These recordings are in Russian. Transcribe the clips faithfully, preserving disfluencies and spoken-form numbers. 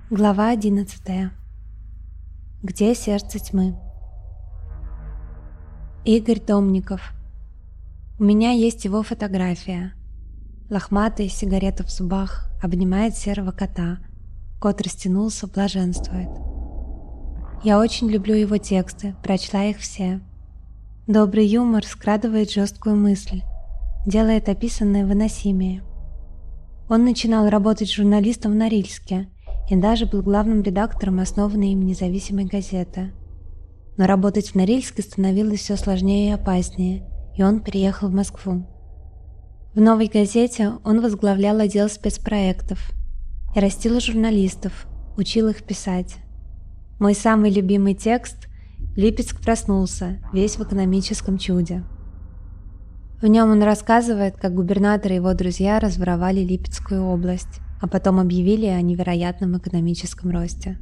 Глава одиннадцатая. Где сердце тьмы? Игорь Домников. У меня есть его фотография. Лохматый, сигарета в зубах, обнимает серого кота. Кот растянулся, блаженствует. Я очень люблю его тексты, прочла их все. Добрый юмор скрадывает жесткую мысль, делает описанное выносимее. Он начинал работать журналистом в Норильске и даже был главным редактором основанной им независимой газеты. Но работать в Норильске становилось все сложнее и опаснее, и он переехал в Москву. В «Новой газете» он возглавлял отдел спецпроектов и растил журналистов, учил их писать. Мой самый любимый текст «Липецк проснулся, весь в экономическом чуде». В нем он рассказывает, как губернатор и его друзья разворовали Липецкую область, а потом объявили о невероятном экономическом росте.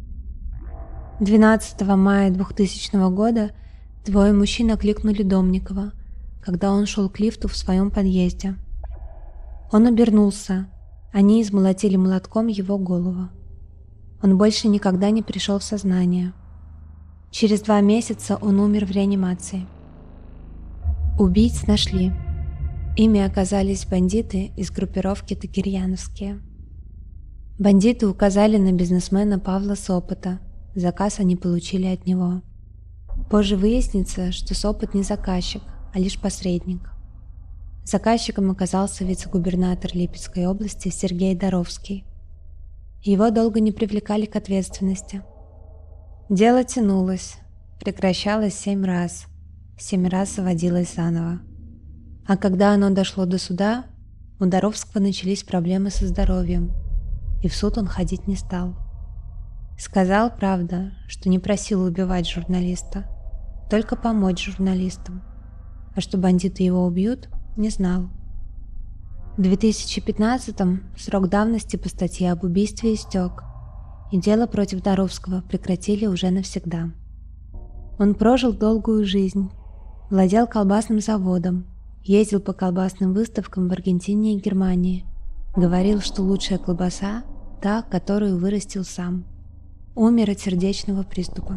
двенадцатого мая двухтысячного года двое мужчин окликнули Домникова, когда он шел к лифту в своем подъезде. Он обернулся, они измолотили молотком его голову. Он больше никогда не пришел в сознание. Через два месяца он умер в реанимации. Убийц нашли. Ими оказались бандиты из группировки «Тагирьяновские». Бандиты указали на бизнесмена Павла Сопота. Заказ они получили от него. Позже выяснится, что Сопот не заказчик, а лишь посредник. Заказчиком оказался вице-губернатор Липецкой области Сергей Доровский. Его долго не привлекали к ответственности. Дело тянулось, прекращалось семь раз, семь раз заводилось заново. А когда оно дошло до суда, у Доровского начались проблемы со здоровьем, и в суд он ходить не стал. Сказал, правда, что не просил убивать журналиста, только помочь журналистам, а что бандиты его убьют, не знал. В две тысячи пятнадцатом срок давности по статье об убийстве истек, и дело против Доровского прекратили уже навсегда. Он прожил долгую жизнь, владел колбасным заводом, ездил по колбасным выставкам в Аргентине и Германии, говорил, что лучшая колбаса – та, которую вырастил сам. Умер от сердечного приступа.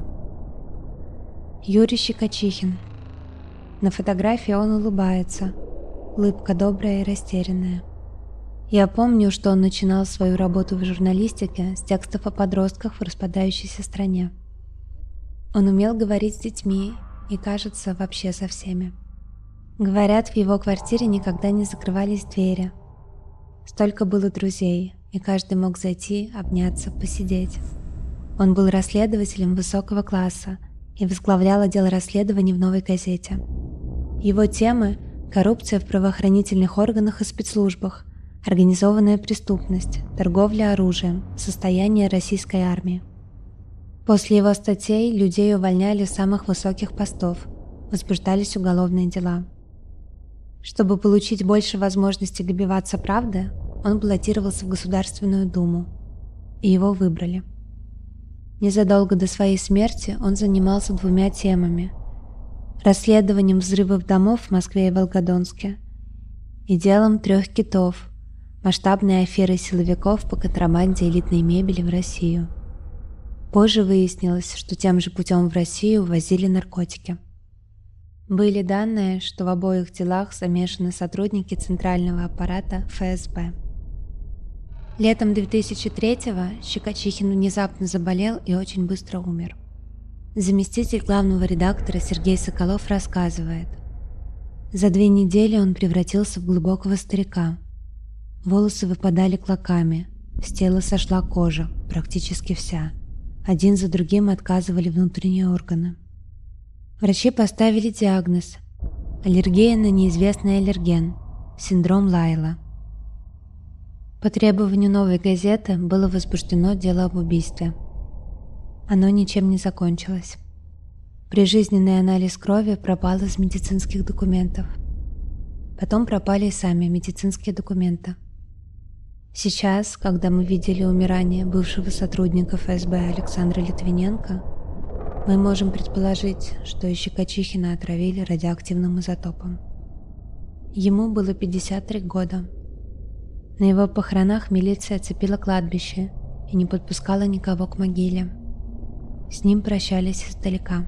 Юрий Щекочихин. На фотографии он улыбается, улыбка добрая и растерянная. Я помню, что он начинал свою работу в журналистике с текстов о подростках в распадающейся стране. Он умел говорить с детьми и, кажется, вообще со всеми. Говорят, в его квартире никогда не закрывались двери. Столько было друзей, и каждый мог зайти, обняться, посидеть. Он был расследователем высокого класса и возглавлял отдел расследований в «Новой газете». Его темы – коррупция в правоохранительных органах и спецслужбах, организованная преступность, торговля оружием, состояние российской армии. После его статей людей увольняли с самых высоких постов, возбуждались уголовные дела. Чтобы получить больше возможностей добиваться правды, он баллотировался в Государственную Думу, и его выбрали. Незадолго до своей смерти он занимался двумя темами – расследованием взрывов домов в Москве и Волгодонске и делом трех китов – масштабной аферой силовиков по контрабанде элитной мебели в Россию. Позже выяснилось, что тем же путем в Россию ввозили наркотики. Были данные, что в обоих делах замешаны сотрудники центрального аппарата эф эс бэ. Летом две тысячи третьего Щекочихин внезапно заболел и очень быстро умер. Заместитель главного редактора Сергей Соколов рассказывает: за две недели он превратился в глубокого старика. Волосы выпадали клоками, с тела сошла кожа, практически вся. Один за другим отказывали внутренние органы. Врачи поставили диагноз – аллергия на неизвестный аллерген, синдром Лайла. По требованию «Новой газеты» было возбуждено дело об убийстве. Оно ничем не закончилось. Прижизненный анализ крови пропал из медицинских документов. Потом пропали и сами медицинские документы. Сейчас, когда мы видели умирание бывшего сотрудника эф эс бэ Александра Литвиненко, мы можем предположить, что и Щекочихина отравили радиоактивным изотопом. Ему было пятьдесят три года. На его похоронах милиция оцепила кладбище и не подпускала никого к могиле. С ним прощались издалека.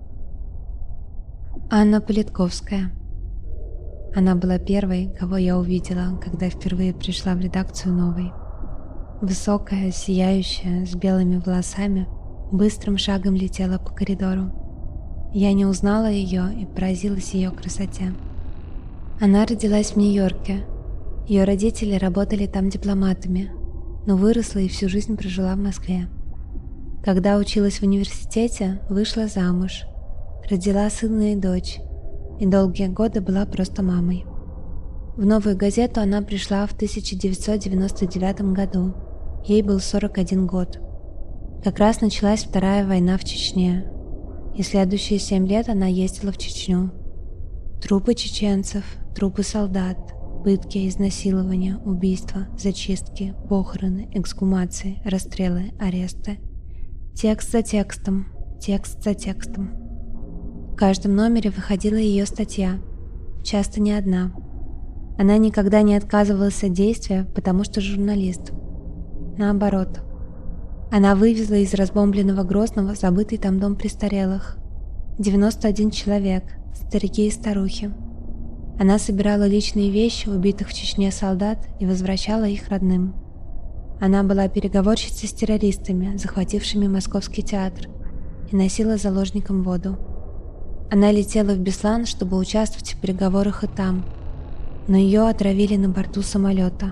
Анна Политковская. Она была первой, кого я увидела, когда впервые пришла в редакцию «Новой». Высокая, сияющая, с белыми волосами, быстрым шагом летела по коридору. Я не узнала ее и поразилась ее красоте. Она родилась в Нью-Йорке. Ее родители работали там дипломатами, но выросла и всю жизнь прожила в Москве. Когда училась в университете, вышла замуж, родила сына и дочь, и долгие годы была просто мамой. В «Новую газету» она пришла в тысяча девятьсот девяносто девятом году. Ей был сорок один год. Как раз началась Вторая война в Чечне, и следующие семь лет она ездила в Чечню. Трупы чеченцев, трупы солдат, пытки, изнасилования, убийства, зачистки, похороны, эксгумации, расстрелы, аресты. Текст за текстом, текст за текстом. В каждом номере выходила ее статья, часто не одна. Она никогда не отказывалась от действия, потому что журналист. Наоборот. Она вывезла из разбомбленного Грозного забытый там дом престарелых. девяносто один человек, старики и старухи. Она собирала личные вещи убитых в Чечне солдат и возвращала их родным. Она была переговорщицей с террористами, захватившими Московский театр, и носила заложникам воду. Она летела в Беслан, чтобы участвовать в переговорах и там, но ее отравили на борту самолета.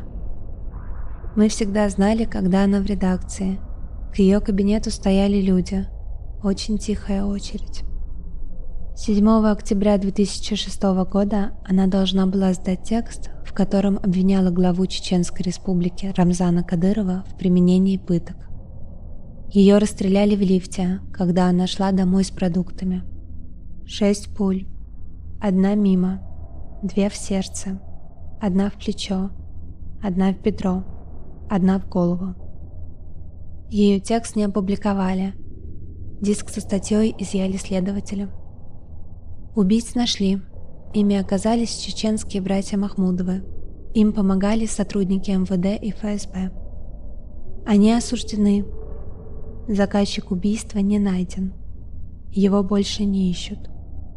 Мы всегда знали, когда она в редакции. К ее кабинету стояли люди. Очень тихая очередь. седьмого октября две тысячи шестого года она должна была сдать текст, в котором обвиняла главу Чеченской республики Рамзана Кадырова в применении пыток. Ее расстреляли в лифте, когда она шла домой с продуктами. Шесть пуль. Одна мимо, две в сердце, одна в плечо, одна в бедро, одна в голову. Ее текст не опубликовали. Диск со статьей изъяли следователи. Убийц нашли. Ими оказались чеченские братья Махмудовы. Им помогали сотрудники эм вэ дэ и эф эс бэ. Они осуждены. Заказчик убийства не найден. Его больше не ищут.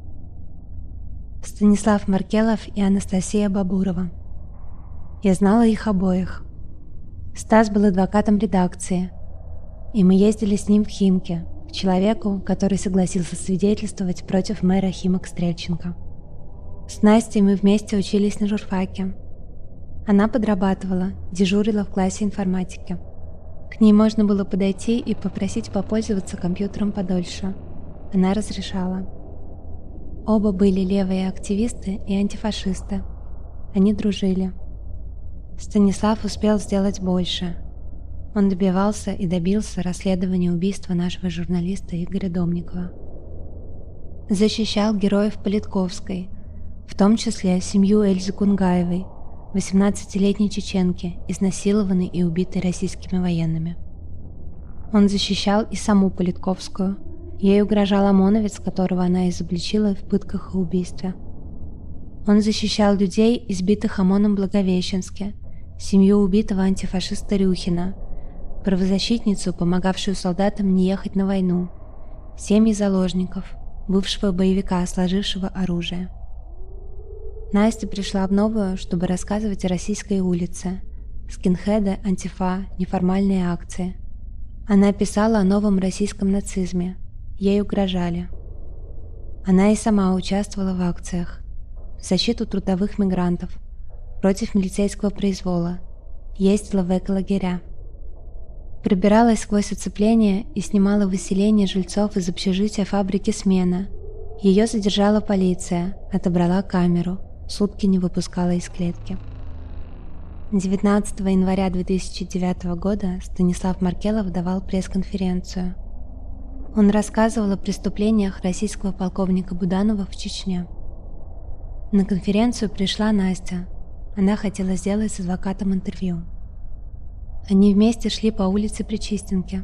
Станислав Маркелов и Анастасия Бабурова. Я знала их обоих. Стас был адвокатом редакции, и мы ездили с ним в Химки, к человеку, который согласился свидетельствовать против мэра Химок Стрельченко. С Настей мы вместе учились на журфаке. Она подрабатывала, дежурила в классе информатики. К ней можно было подойти и попросить попользоваться компьютером подольше. Она разрешала. Оба были левые активисты и антифашисты. Они дружили. Станислав успел сделать больше. Он добивался и добился расследования убийства нашего журналиста Игоря Домникова. Защищал героев Политковской, в том числе семью Эльзы Кунгаевой, восемнадцатилетней чеченки, изнасилованной и убитой российскими военными. Он защищал и саму Политковскую. Ей угрожал ОМОНовец, которого она изобличила в пытках и убийстве. Он защищал людей, избитых ОМОНом в Благовещенске, семью убитого антифашиста Рюхина, правозащитницу, помогавшую солдатам не ехать на войну, семьи заложников, бывшего боевика, сложившего оружие. Настя пришла в Новую, чтобы рассказывать о российской улице, скинхеды, антифа, неформальные акции. Она писала о новом российском нацизме. Ей угрожали. Она и сама участвовала в акциях в защиту трудовых мигрантов, против милицейского произвола, ездила в эколагеря. Пробиралась сквозь оцепление и снимала выселение жильцов из общежития фабрики «Смена». Ее задержала полиция, отобрала камеру, сутки не выпускала из клетки. девятнадцатого января две тысячи девятого года Станислав Маркелов давал пресс-конференцию. Он рассказывал о преступлениях российского полковника Буданова в Чечне. На конференцию пришла Настя. Она хотела сделать с адвокатом интервью. Они вместе шли по улице Причистенки.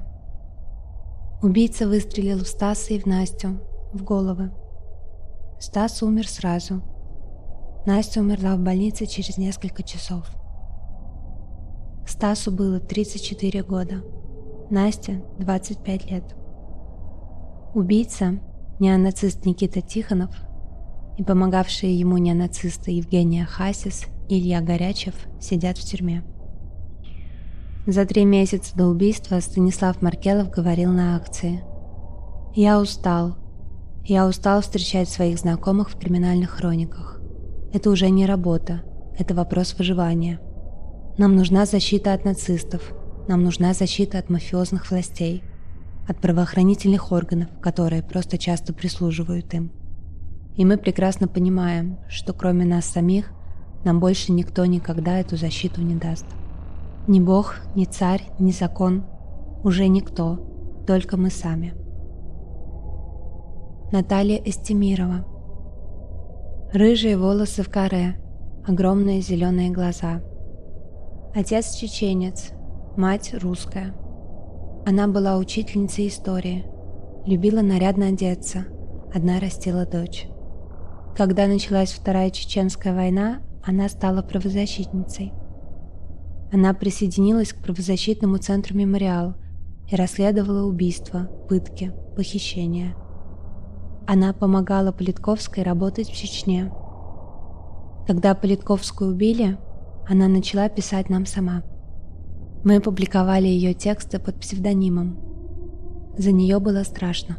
Убийца выстрелил в Стаса и в Настю, в головы. Стас умер сразу. Настя умерла в больнице через несколько часов. Стасу было тридцать четыре года. Насте двадцать пять лет. Убийца, неонацист Никита Тихонов и помогавшие ему неонацисты Евгения Хасис и Илья Горячев сидят в тюрьме. За три месяца до убийства Станислав Маркелов говорил на акции: «Я устал. Я устал встречать своих знакомых в криминальных хрониках. Это уже не работа, это вопрос выживания. Нам нужна защита от нацистов, нам нужна защита от мафиозных властей, от правоохранительных органов, которые просто часто прислуживают им. И мы прекрасно понимаем, что кроме нас самих, нам больше никто никогда эту защиту не даст. Ни Бог, ни царь, ни закон, уже никто, только мы сами». Наталья Эстемирова. Рыжие волосы в каре, огромные зеленые глаза. Отец чеченец, мать русская. Она была учительницей истории, любила нарядно одеться, одна растила дочь. Когда началась Вторая Чеченская война, она стала правозащитницей. Она присоединилась к правозащитному центру «Мемориал» и расследовала убийства, пытки, похищения. Она помогала Политковской работать в Чечне. Когда Политковскую убили, она начала писать нам сама. Мы публиковали ее тексты под псевдонимом. За нее было страшно.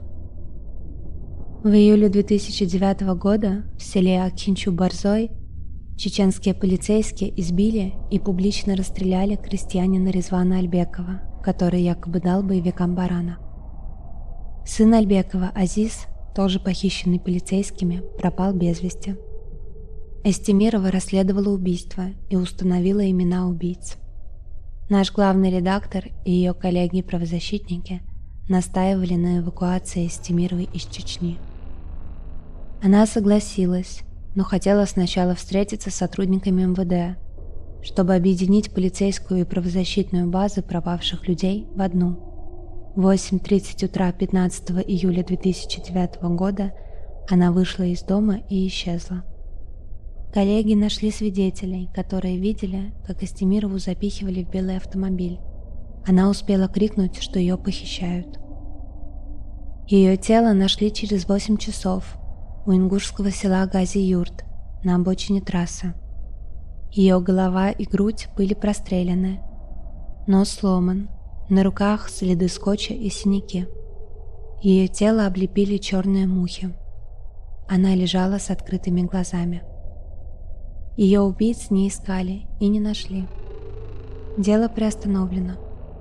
В июле две тысячи девятого года в селе Акинчу-Борзой чеченские полицейские избили и публично расстреляли крестьянина Резвана Альбекова, который якобы дал боевикам барана. Сын Альбекова, Азиз, тоже похищенный полицейскими, пропал без вести. Эстемирова расследовала убийство и установила имена убийц. Наш главный редактор и ее коллеги-правозащитники настаивали на эвакуации Эстемировой из Чечни. Она согласилась, но хотела сначала встретиться с сотрудниками эм вэ дэ, чтобы объединить полицейскую и правозащитную базы пропавших людей в одну. В восемь тридцать утра пятнадцатого июля две тысячи девятого года она вышла из дома и исчезла. Коллеги нашли свидетелей, которые видели, как Эстемирову запихивали в белый автомобиль. Она успела крикнуть, что ее похищают. Ее тело нашли через восемь часов у ингушского села Гази-Юрт на обочине трассы. Ее голова и грудь были простреляны, нос сломан, на руках следы скотча и синяки. Ее тело облепили черные мухи. Она лежала с открытыми глазами. Ее убийц не искали и не нашли. Дело приостановлено.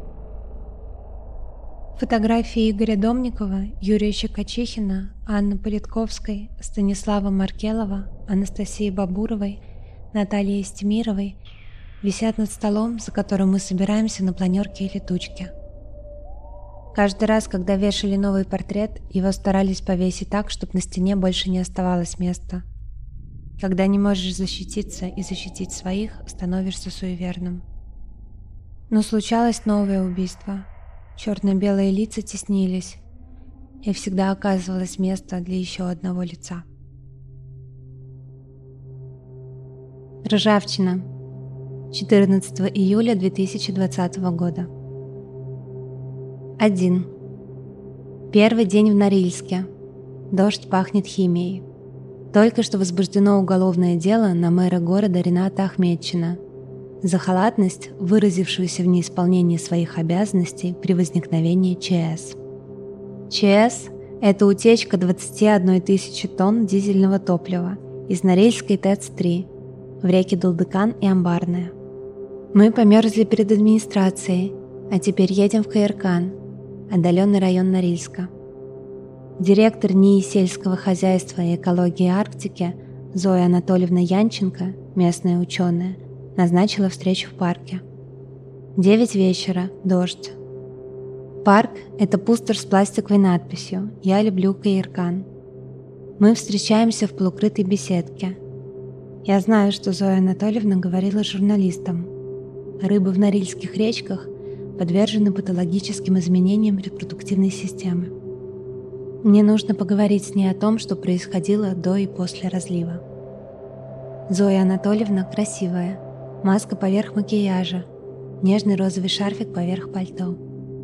Фотографии Игоря Домникова, Юрия Щекочихина, Анны Политковской, Станислава Маркелова, Анастасии Бабуровой, Натальи Эстемировой висят над столом, за которым мы собираемся на планерке или тучке. Каждый раз, когда вешали новый портрет, его старались повесить так, чтобы на стене больше не оставалось места. Когда не можешь защититься и защитить своих, становишься суеверным. Но случалось новое убийство. Черно-белые лица теснились, и всегда оказывалось место для еще одного лица. Ржавчина. четырнадцатого июля две тысячи двадцатого года. один. Первый день в Норильске. Дождь пахнет химией. Только что возбуждено уголовное дело на мэра города Рената Ахметчина за халатность, выразившуюся в неисполнении своих обязанностей при возникновении ЧС. ЧС – это утечка двадцати одной тысячи тонн дизельного топлива из Норильской ТЭЦ три в реки Долдыкан и Амбарная. Мы померзли перед администрацией, а теперь едем в Каиркан, отдаленный район Норильска. Директор НИИ сельского хозяйства и экологии Арктики Зоя Анатольевна Янченко, местная ученая, назначила встречу в парке. Девять вечера, дождь. Парк – это пустошь с пластиковой надписью «Я люблю Каиркан». Мы встречаемся в полукрытой беседке. Я знаю, что Зоя Анатольевна говорила журналистам. Рыбы в норильских речках подвержены патологическим изменениям репродуктивной системы. Мне нужно поговорить с ней о том, что происходило до и после разлива. Зоя Анатольевна красивая, маска поверх макияжа, нежный розовый шарфик поверх пальто.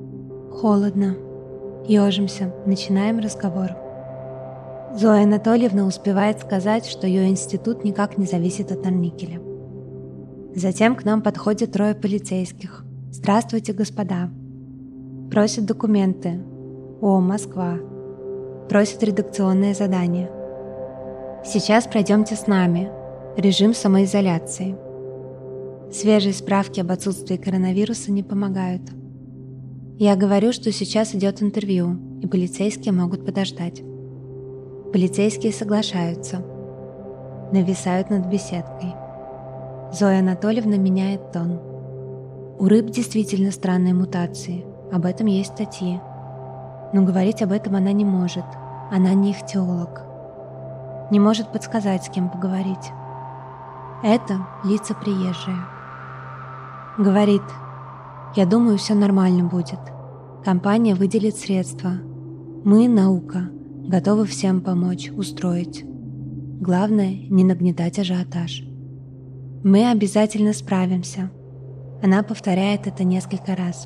Холодно. Ёжимся, начинаем разговор. Зоя Анатольевна успевает сказать, что ее институт никак не зависит от Норникеля. Затем к нам подходят трое полицейских. «Здравствуйте, господа». Просят документы. «О, Москва». Просят редакционное задание. «Сейчас пройдемте с нами. Режим самоизоляции». Свежие справки об отсутствии коронавируса не помогают. Я говорю, что сейчас идет интервью, и полицейские могут подождать. Полицейские соглашаются. Нависают над беседкой. Зоя Анатольевна меняет тон. У рыб действительно странные мутации, об этом есть статьи. Но говорить об этом она не может, она не ихтиолог. Не может подсказать, с кем поговорить. Это лица приезжие. Говорит: «Я думаю, все нормально будет. Компания выделит средства. Мы, наука, готовы всем помочь, устроить. Главное, не нагнетать ажиотаж. Мы обязательно справимся». Она повторяет это несколько раз.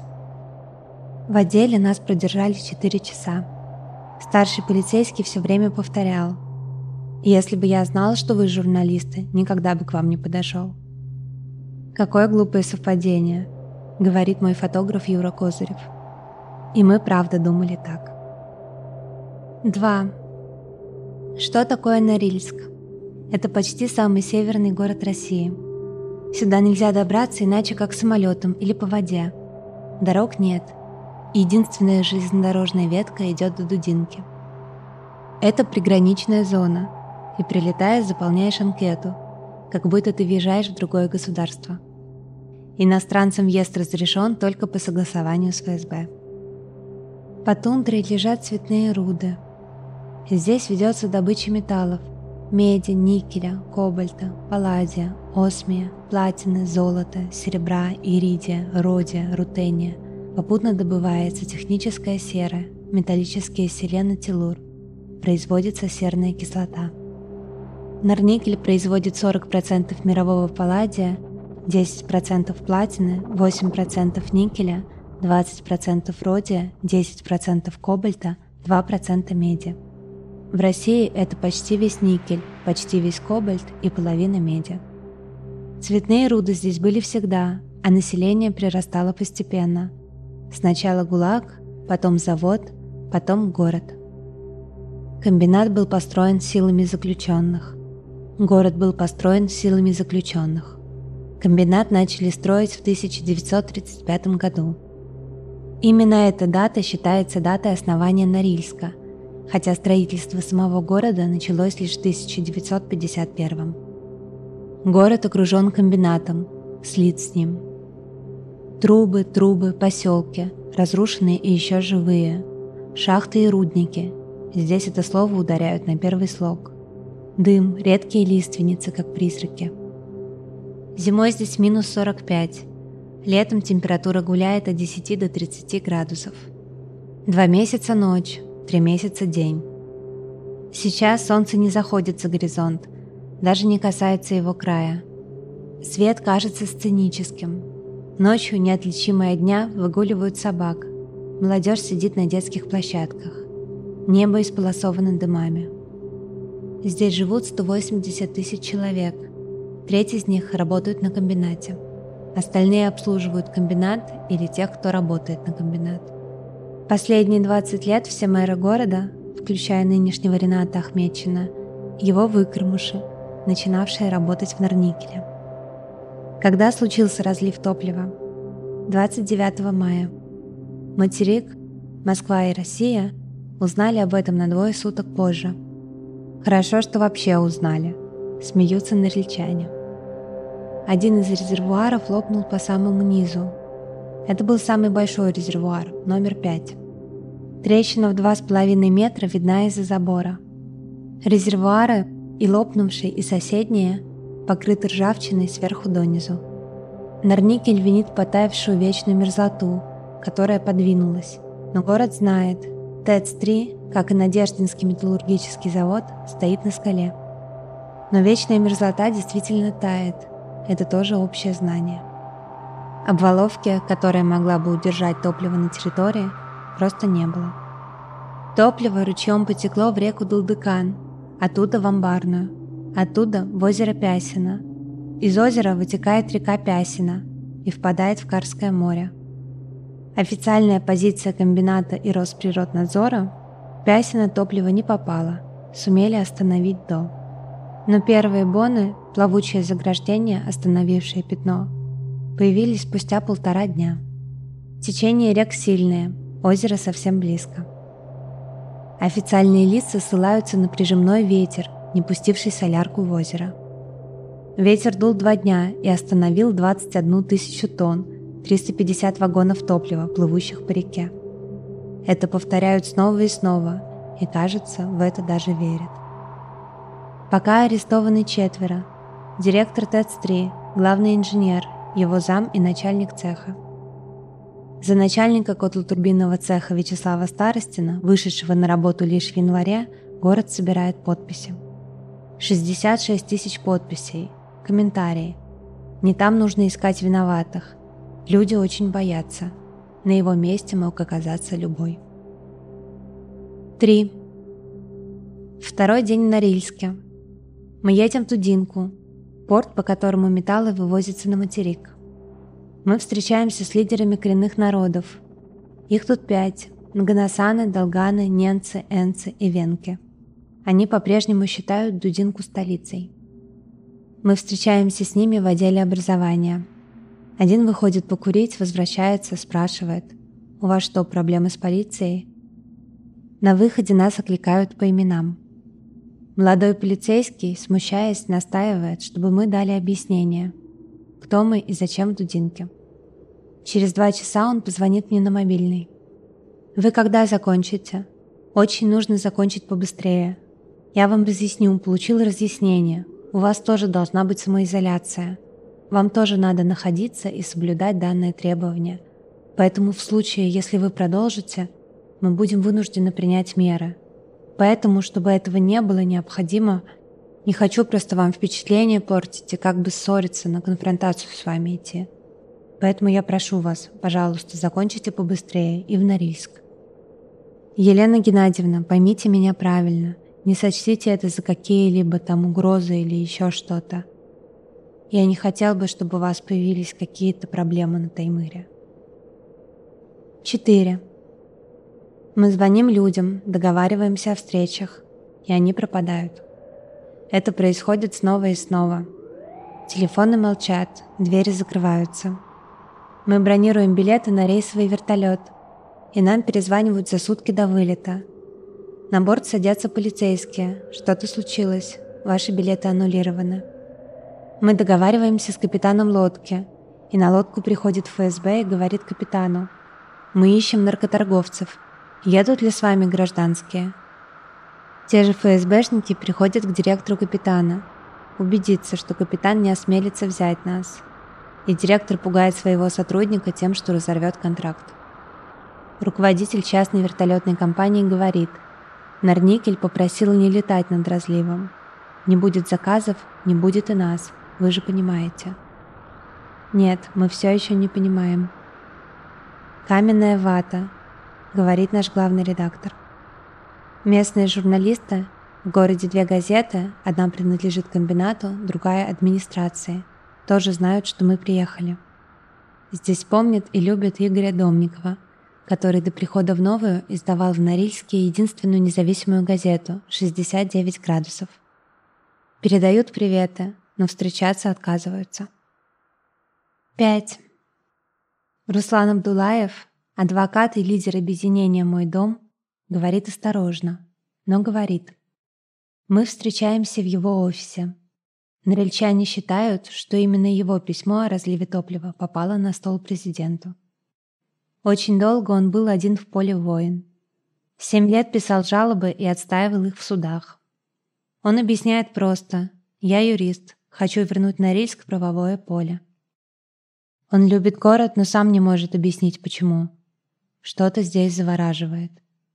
В отделе нас продержали четыре часа. Старший полицейский все время повторял: «Если бы я знал, что вы журналисты, никогда бы к вам не подошел». «Какое глупое совпадение», — говорит мой фотограф Юра Козырев. И мы правда думали так. два. Что такое Норильск? Это почти самый северный город России. Сюда нельзя добраться иначе как самолетом или по воде. Дорог нет. Единственная железнодорожная ветка идет до Дудинки. Это приграничная зона, и прилетая, заполняешь анкету, как будто ты въезжаешь в другое государство. Иностранцам въезд разрешен только по согласованию с ФСБ. По тундре лежат цветные руды. Здесь ведется добыча металлов: меди, никеля, кобальта, палладия, осмия, платины, золота, серебра, иридия, родия, рутения. Попутно добывается техническая сера, металлические селен и теллур. Производится серная кислота. Норникель производит сорок процентов мирового палладия, десять процентов платины, восемь процентов никеля, двадцать процентов родия, десять процентов кобальта, два процента меди. В России это почти весь никель, почти весь кобальт и половина меди. Цветные руды здесь были всегда, а население прирастало постепенно. Сначала ГУЛАГ, потом завод, потом город. Комбинат был построен силами заключенных. Город был построен силами заключенных. Комбинат начали строить в тысяча девятьсот тридцать пятом году. Именно эта дата считается датой основания Норильска, хотя строительство самого города началось лишь в тысяча девятьсот пятьдесят первом. Город окружен комбинатом, слит с ним. Трубы, трубы, поселки, разрушенные и еще живые, шахты и рудники. Здесь это слово ударяют на первый слог. Дым, редкие лиственницы, как призраки. Зимой здесь минус сорок пять. Летом температура гуляет от десяти до тридцати градусов. Два месяца ночь, три месяца день. Сейчас солнце не заходит за горизонт, даже не касается его края. Свет кажется сценическим. Ночью, неотличимые от дня, выгуливают собак. Молодежь сидит на детских площадках. Небо исполосовано дымами. Здесь живут сто восемьдесят тысяч человек. Треть из них работают на комбинате. Остальные обслуживают комбинат или тех, кто работает на комбинат. Последние двадцать лет все мэры города, включая нынешнего Рената Ахметчина, его выкормыши, начинавшие работать в Норникеле. Когда случился разлив топлива? двадцать девятого мая. Материк, Москва и Россия узнали об этом на двое суток позже. Хорошо, что вообще узнали, смеются норильчане. Один из резервуаров лопнул по самому низу. Это был самый большой резервуар, номер пять. Трещина в два с половиной метра видна из-за забора. Резервуары, и лопнувшие, и соседние, покрыты ржавчиной сверху донизу. Норникель винит потаявшую вечную мерзлоту, которая подвинулась. Но город знает, ТЭЦ три, как и Надеждинский металлургический завод, стоит на скале. Но вечная мерзлота действительно тает. Это тоже общее знание. Обваловки, которая могла бы удержать топливо на территории, просто не было. Топливо ручьем потекло в реку Далдыкан, оттуда в Амбарную, оттуда в озеро Пясино. Из озера вытекает река Пясино и впадает в Карское море. Официальная позиция комбината и Росприроднадзора – Пясино топливо не попало, сумели остановить до. Но первые боны, плавучее заграждение, остановившее пятно, появились спустя полтора дня. Течение рек сильное, озеро совсем близко. Официальные лица ссылаются на прижимной ветер, не пустивший солярку в озеро. Ветер дул два дня и остановил двадцать одну тысячу тонн, триста пятьдесят вагонов топлива, плывущих по реке. Это повторяют снова и снова, и, кажется, в это даже верят. Пока арестованы четверо. Директор ТЭЦ-три, главный инженер, его зам и начальник цеха. За начальника котлотурбинного цеха Вячеслава Старостина, вышедшего на работу лишь в январе, город собирает подписи. шестьдесят шесть тысяч подписей. Комментарии. Не там нужно искать виноватых. Люди очень боятся. На его месте мог оказаться любой. три. Второй день в Норильске. Мы едем в Дудинку, порт, по которому металлы вывозятся на материк. Мы встречаемся с лидерами коренных народов. Их тут пять – Нганасаны, Долганы, Ненцы, Энцы и Венки. Они по-прежнему считают Дудинку столицей. Мы встречаемся с ними в отделе образования. Один выходит покурить, возвращается, спрашивает: «У вас что, проблемы с полицией?» На выходе нас окликают по именам. Молодой полицейский, смущаясь, настаивает, чтобы мы дали объяснение, кто мы и зачем в Дудинке. Через два часа он позвонит мне на мобильный. «Вы когда закончите? Очень нужно закончить побыстрее. Я вам разъясню, получил разъяснение. У вас тоже должна быть самоизоляция. Вам тоже надо находиться и соблюдать данные требования. Поэтому в случае, если вы продолжите, мы будем вынуждены принять меры. Поэтому, чтобы этого не было, необходимо... Не хочу просто вам впечатление портить и как бы ссориться, на конфронтацию с вами идти. Поэтому я прошу вас, пожалуйста, закончите побыстрее и в Норильск. Елена Геннадьевна, поймите меня правильно. Не сочтите это за какие-либо там угрозы или еще что-то. Я не хотел бы, чтобы у вас появились какие-то проблемы на Таймыре». четыре. Мы звоним людям, договариваемся о встречах, и они пропадают. Это происходит снова и снова. Телефоны молчат, двери закрываются. Мы бронируем билеты на рейсовый вертолет, и нам перезванивают за сутки до вылета. На борт садятся полицейские. Что-то случилось, ваши билеты аннулированы. Мы договариваемся с капитаном лодки, и на лодку приходит ФСБ и говорит капитану: «Мы ищем наркоторговцев. Едут ли с вами гражданские?» Те же ФСБшники приходят к директору капитана, убедиться, что капитан не осмелится взять нас. И директор пугает своего сотрудника тем, что разорвет контракт. Руководитель частной вертолетной компании говорит: «Норникель попросил не летать над разливом. Не будет заказов, не будет и нас, вы же понимаете». Нет, мы все еще не понимаем. «Каменная вата», говорит наш главный редактор. Местные журналисты, в городе две газеты, одна принадлежит комбинату, другая администрации, тоже знают, что мы приехали. Здесь помнят и любят Игоря Домникова, который до прихода в Новую издавал в Норильске единственную независимую газету «шестьдесят девять градусов». Передают приветы, но встречаться отказываются. пять. Руслан Абдулаев, адвокат и лидер объединения «Мой дом», говорит осторожно, но говорит. Мы встречаемся в его офисе. Норильчане считают, что именно его письмо о разливе топлива попало на стол президенту. Очень долго он был один в поле воин. Семь лет писал жалобы и отстаивал их в судах. Он объясняет просто: «Я юрист, хочу вернуть Норильск в правовое поле». Он любит город, но сам не может объяснить, почему. Что-то здесь завораживает.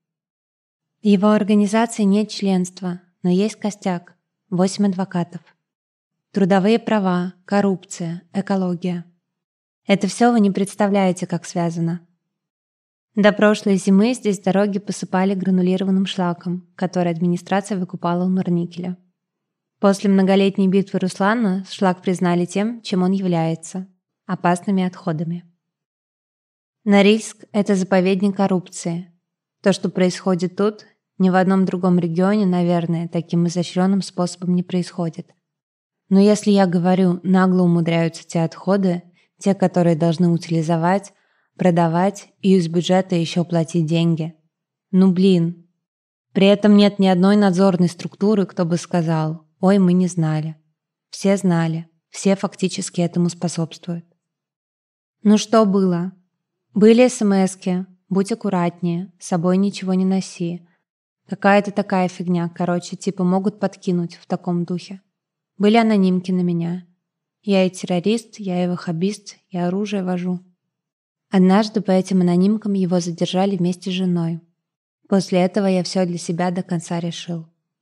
В его организации нет членства, но есть костяк – восемь адвокатов. Трудовые права, коррупция, экология. Это все вы не представляете, как связано. До прошлой зимы здесь дороги посыпали гранулированным шлаком, который администрация выкупала у Норникеля. После многолетней битвы Руслана шлак признали тем, чем он является – опасными отходами. Норильск – это заповедник коррупции. То, что происходит тут, ни в одном другом регионе, наверное, таким изощренным способом не происходит. Но если я говорю, нагло умудряются те отходы, те, которые должны утилизовать, продавать и из бюджета еще платить деньги. Ну блин. При этом нет ни одной надзорной структуры, кто бы сказал: «Ой, мы не знали». Все знали, все фактически этому способствуют. Ну что было? Были смски: будь аккуратнее, с собой ничего не носи. Какая-то такая фигня, короче, типа могут подкинуть в таком духе. Были анонимки на меня. Я и террорист, я и ваххабист, я оружие вожу. Однажды по этим анонимкам его задержали вместе с женой. После этого я все для себя до конца решил.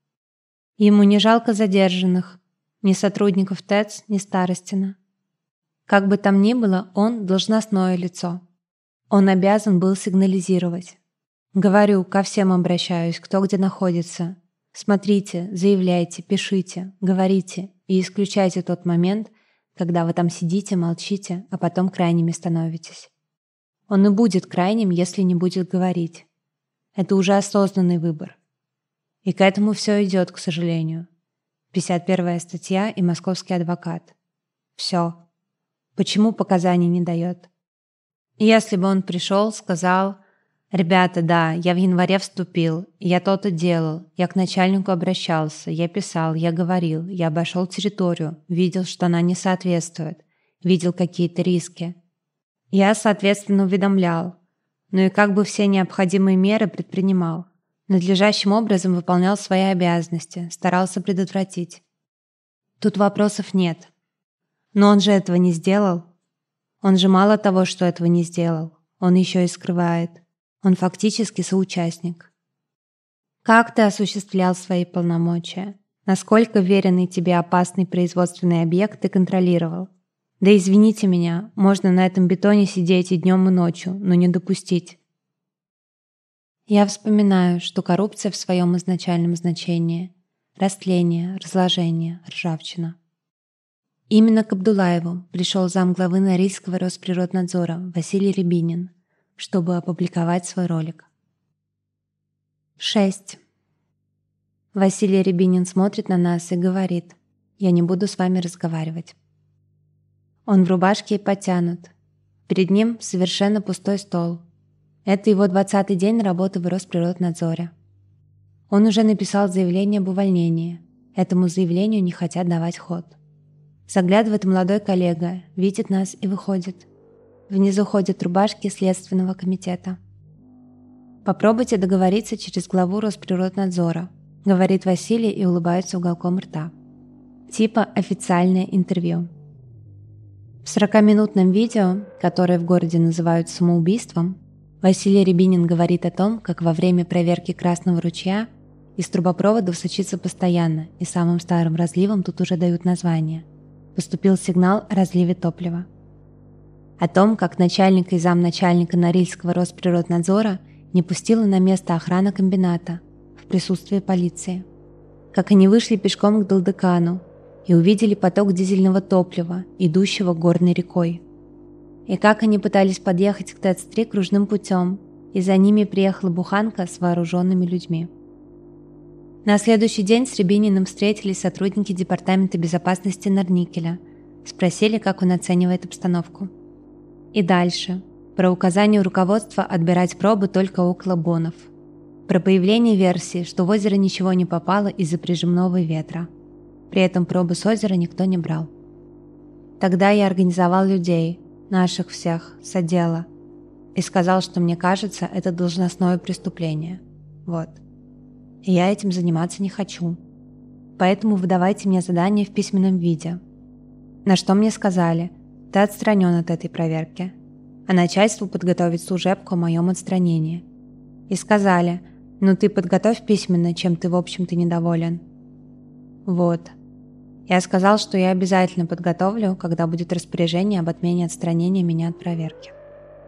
Ему не жалко задержанных, ни сотрудников ТЭЦ, ни Старостина. Как бы там ни было, он должностное лицо. Он обязан был сигнализировать. Говорю, ко всем обращаюсь, кто где находится. Смотрите, заявляйте, пишите, говорите и исключайте тот момент, когда вы там сидите, молчите, а потом крайними становитесь. Он и будет крайним, если не будет говорить. Это уже осознанный выбор. И к этому все идет, к сожалению. пятьдесят первая статья и московский адвокат. Все. Почему показаний не дает? Если бы он пришел, сказал: «Ребята, да, я в январе вступил, я то-то делал, я к начальнику обращался, я писал, я говорил, я обошел территорию, видел, что она не соответствует, видел какие-то риски. Я, соответственно, уведомлял, но и как бы все необходимые меры предпринимал, надлежащим образом выполнял свои обязанности, старался предотвратить. Тут вопросов нет. Но он же этого не сделал. Он же мало того, что этого не сделал, он еще и скрывает. Он фактически соучастник. Как ты осуществлял свои полномочия? Насколько веренный тебе опасный производственный объект ты контролировал? Да извините меня, можно на этом бетоне сидеть и днем, и ночью, но не допустить. Я вспоминаю, что коррупция в своем изначальном значении – растление, разложение, ржавчина. Именно к Абдуллаеву пришел замглавы Норильского Росприроднадзора Василий Рябинин, чтобы опубликовать свой ролик. шесть. Василий Рябинин смотрит на нас и говорит: «Я не буду с вами разговаривать». Он в рубашке и подтянут. Перед ним совершенно пустой стол. Это его двадцатый день работы в Росприроднадзоре. Он уже написал заявление об увольнении. Этому заявлению не хотят давать ход. Заглядывает молодой коллега, видит нас и выходит. Внизу ходят рубашки Следственного комитета. «Попробуйте договориться через главу Росприроднадзора», говорит Василий и улыбается уголком рта. Типа официальное интервью. В сорокаминутном видео, которое в городе называют самоубийством, Василий Рябинин говорит о том, как во время проверки Красного ручья из трубопроводов сочится постоянно, и самым старым разливом тут уже дают название. Поступил сигнал о разливе топлива. О том, как начальника и замначальника Норильского Росприроднадзора не пустила на место охрана комбината в присутствии полиции. Как они вышли пешком к Далдыкану и увидели поток дизельного топлива, идущего горной рекой. И как они пытались подъехать к ТЭЦ три кружным путем, и за ними приехала буханка с вооруженными людьми. На следующий день с Рябининым встретились сотрудники Департамента безопасности Норникеля, спросили, как он оценивает обстановку. И дальше. Про указание руководства отбирать пробы только около бонов. Про появление версии, что в озеро ничего не попало из-за прижимного ветра. При этом пробы с озера никто не брал. Тогда я организовал людей, наших всех, с отдела, и сказал, что мне кажется, это должностное преступление. Вот. И я этим заниматься не хочу. Поэтому вы давайте мне задание в письменном виде. На что мне сказали: ты отстранен от этой проверки, а начальству подготовить служебку о моем отстранении. И сказали: ну ты подготовь письменно, чем ты в общем-то недоволен. Вот. Я сказал, что я обязательно подготовлю, когда будет распоряжение об отмене отстранения меня от проверки.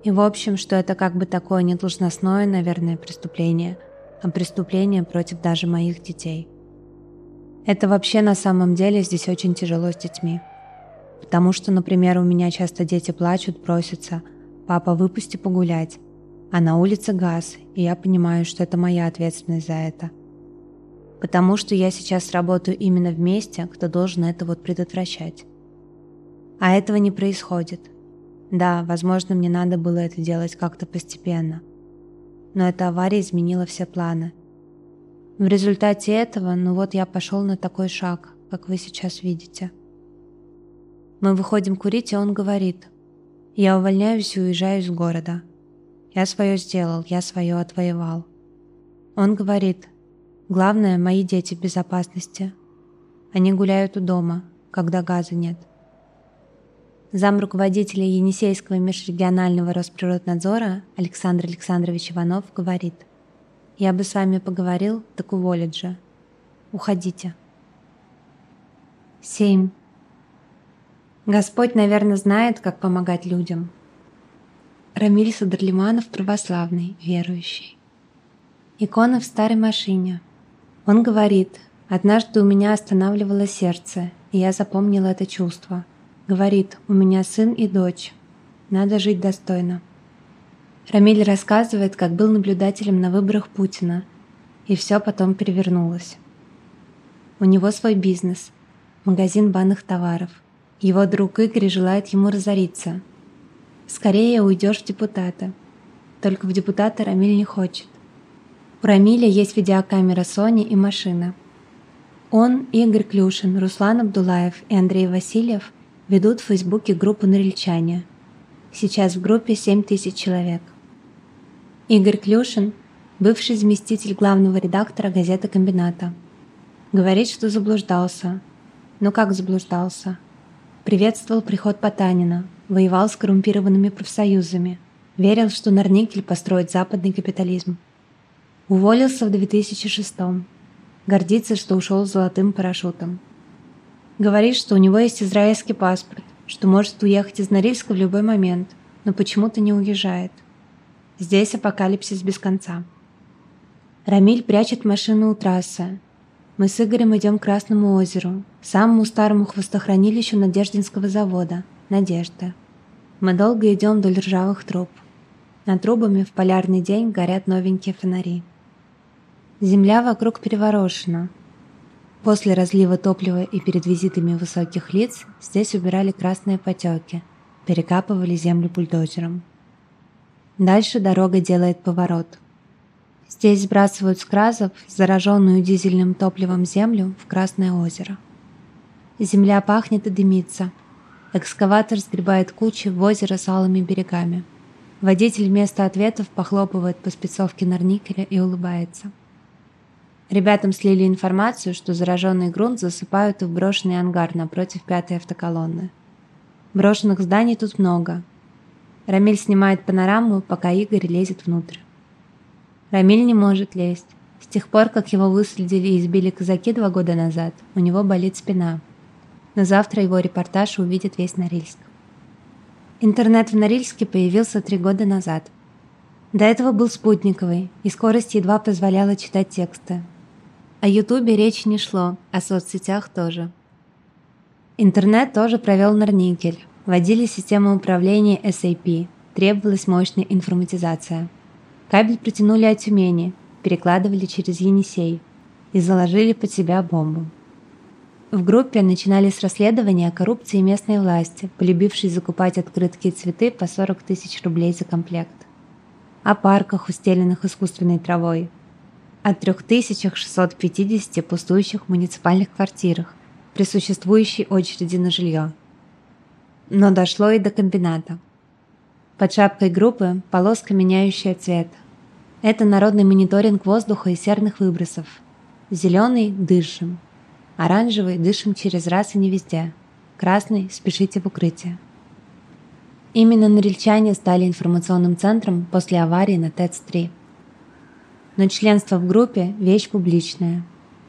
И в общем, что это как бы такое не должностное, наверное, преступление, а преступление против даже моих детей. Это вообще на самом деле здесь очень тяжело с детьми. Потому что, например, у меня часто дети плачут, просятся: «Папа, выпусти погулять». А на улице газ, и я понимаю, что это моя ответственность за это. Потому что я сейчас работаю именно в месте, кто должен это вот предотвращать. А этого не происходит. Да, возможно, мне надо было это делать как-то постепенно. Но эта авария изменила все планы. В результате этого, ну вот я пошел на такой шаг, как вы сейчас видите. Мы выходим курить, и он говорит: «Я увольняюсь и уезжаю из города. Я свое сделал, я свое отвоевал». Он говорит: «Главное, мои дети в безопасности. Они гуляют у дома, когда газа нет». Замруководителя Енисейского межрегионального Росприроднадзора Александр Александрович Иванов говорит: «Я бы с вами поговорил, так уволят же. Уходите». семь. Господь, наверное, знает, как помогать людям. Рамиль Садрлиманов православный, верующий. Икона в старой машине. Он говорит: «Однажды у меня останавливало сердце, и я запомнил это чувство. Говорит: у меня сын и дочь. Надо жить достойно». Рамиль рассказывает, как был наблюдателем на выборах Путина, и все потом перевернулось. У него свой бизнес, магазин банных товаров. Его друг Игорь желает ему разориться. «Скорее уйдешь в депутаты». Только в депутаты Рамиль не хочет. У Рамиля есть видеокамера Sony и машина. Он, Игорь Клюшин, Руслан Абдулаев и Андрей Васильев ведут в Фейсбуке группу «Норильчане». Сейчас в группе семь тысяч человек. Игорь Клюшин – бывший заместитель главного редактора газеты «Комбината». Говорит, что заблуждался. Ну как заблуждался? Приветствовал приход Потанина, воевал с коррумпированными профсоюзами, верил, что Норникель построит западный капитализм. Уволился в две тысячи шестом. Гордится, что ушел с золотым парашютом. Говорит, что у него есть израильский паспорт, что может уехать из Норильска в любой момент, но почему-то не уезжает. Здесь апокалипсис без конца. Рамиль прячет машину у трассы. Мы с Игорем идем к Красному озеру, самому старому хвостохранилищу Надеждинского завода, Надежда. Мы долго идем вдоль ржавых труб. Над трубами в полярный день горят новенькие фонари. Земля вокруг переворошена. После разлива топлива и перед визитами высоких лиц здесь убирали красные потеки, перекапывали землю бульдозером. Дальше дорога делает поворот. Здесь сбрасывают с кразов зараженную дизельным топливом землю в Красное озеро. Земля пахнет и дымится. Экскаватор сгребает кучи в озеро с алыми берегами. Водитель вместо ответов похлопывает по спецовке Норникеля и улыбается. Ребятам слили информацию, что зараженный грунт засыпают в брошенный ангар напротив пятой автоколонны. Брошенных зданий тут много. Рамиль снимает панораму, пока Игорь лезет внутрь. Рамиль не может лезть. С тех пор, как его выследили и избили казаки два года назад, у него болит спина. Но завтра его репортаж увидит весь Норильск. Интернет в Норильске появился три года назад. До этого был спутниковый, и скорость едва позволяла читать тексты. О Ютубе речи не шло, о соцсетях тоже. Интернет тоже провел Норникель. Вводили систему управления эс эй пи, требовалась мощная информатизация. Кабель протянули от Тюмени, перекладывали через Енисей и заложили под себя бомбу. В группе начинали с расследования о коррупции местной власти, полюбившей закупать открытки и цветы по сорок тысяч рублей за комплект. О парках, устеленных искусственной травой. О трёх тысячах шестистах пятидесяти пустующих муниципальных квартирах при существующей очереди на жилье. Но дошло и до комбината. Под шапкой группы полоска, меняющая цвет. Это народный мониторинг воздуха и серных выбросов. Зеленый – дышим. Оранжевый – дышим через раз и не везде. Красный – спешите в укрытие. Именно норильчане стали информационным центром после аварии на тэ э ц три. Но членство в группе – вещь публичная.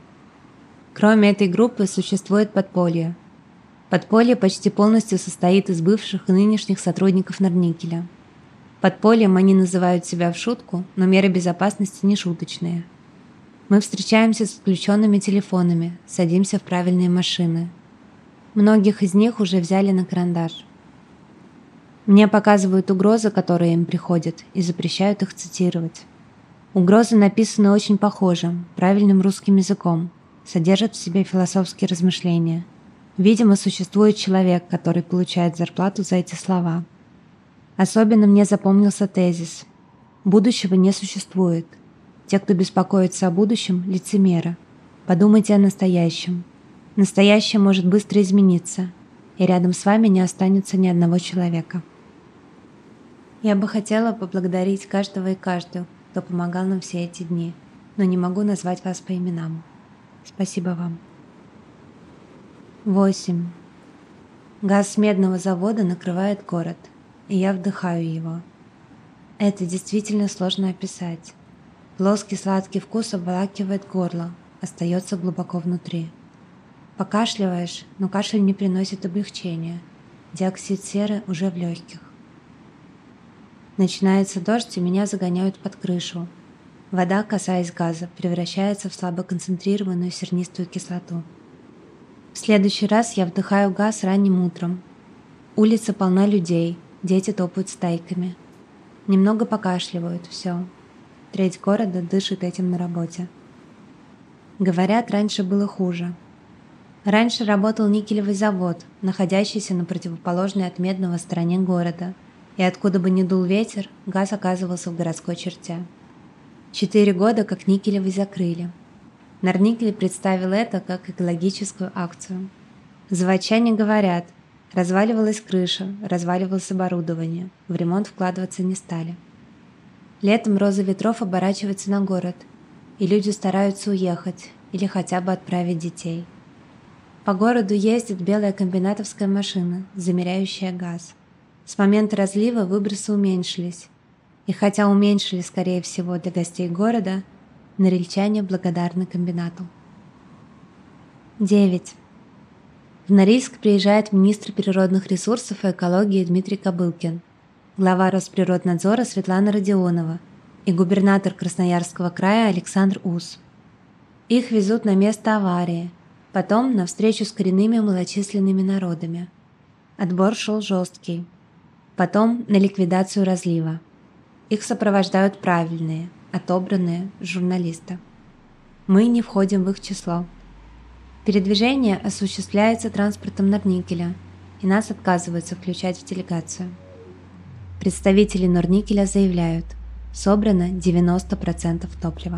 Кроме этой группы существует подполье. Подполье почти полностью состоит из бывших и нынешних сотрудников Норникеля. подпольем они называют себя в шутку, но меры безопасности не шуточные. Мы встречаемся с включенными телефонами, садимся в правильные машины. Многих из них уже взяли на карандаш. Мне показывают угрозы, которые им приходят, и запрещают их цитировать. Угрозы написаны очень похожим, правильным русским языком, содержат в себе философские размышления. Видимо, существует человек, который получает зарплату за эти слова. Особенно мне запомнился тезис: «Будущего не существует. Те, кто беспокоится о будущем, лицемеры. Подумайте о настоящем. Настоящее может быстро измениться, и рядом с вами не останется ни одного человека». Я бы хотела поблагодарить каждого и каждую, кто помогал нам все эти дни, но не могу назвать вас по именам. Спасибо вам. восемь. Газ с медного завода накрывает город, и я вдыхаю его. Это действительно сложно описать. Плоский сладкий вкус обволакивает горло, остается глубоко внутри. Покашливаешь, но кашель не приносит облегчения. Диоксид серы уже в легких. Начинается дождь, и меня загоняют под крышу. Вода, касаясь газа, превращается в слабоконцентрированную сернистую кислоту. В следующий раз я вдыхаю газ ранним утром. Улица полна людей, дети топают стайками. Немного покашливают, все. Треть города дышит этим на работе. Говорят, раньше было хуже. Раньше работал никелевый завод, находящийся на противоположной от Медного стороне города, и откуда бы ни дул ветер, газ оказывался в городской черте. Четыре года как никелевый закрыли. Норникель представил это как экологическую акцию. Заводчане говорят, разваливалась крыша, разваливалось оборудование, в ремонт вкладываться не стали. Летом роза ветров оборачивается на город, и люди стараются уехать или хотя бы отправить детей. По городу ездит белая комбинатовская машина, замеряющая газ. С момента разлива выбросы уменьшились, и хотя уменьшились, скорее всего, для гостей города, норильчане благодарны комбинату. девять. В Норильск приезжает министр природных ресурсов и экологии Дмитрий Кобылкин, глава Росприроднадзора Светлана Родионова и губернатор Красноярского края Александр Ус. Их везут на место аварии, потом на встречу с коренными малочисленными народами. Отбор шел жесткий. Потом на ликвидацию разлива. Их сопровождают правильные, отобранные журналисты. Мы не входим в их число. Передвижение осуществляется транспортом Норникеля, и нас отказываются включать в делегацию. Представители Норникеля заявляют, собрано девяносто процентов топлива.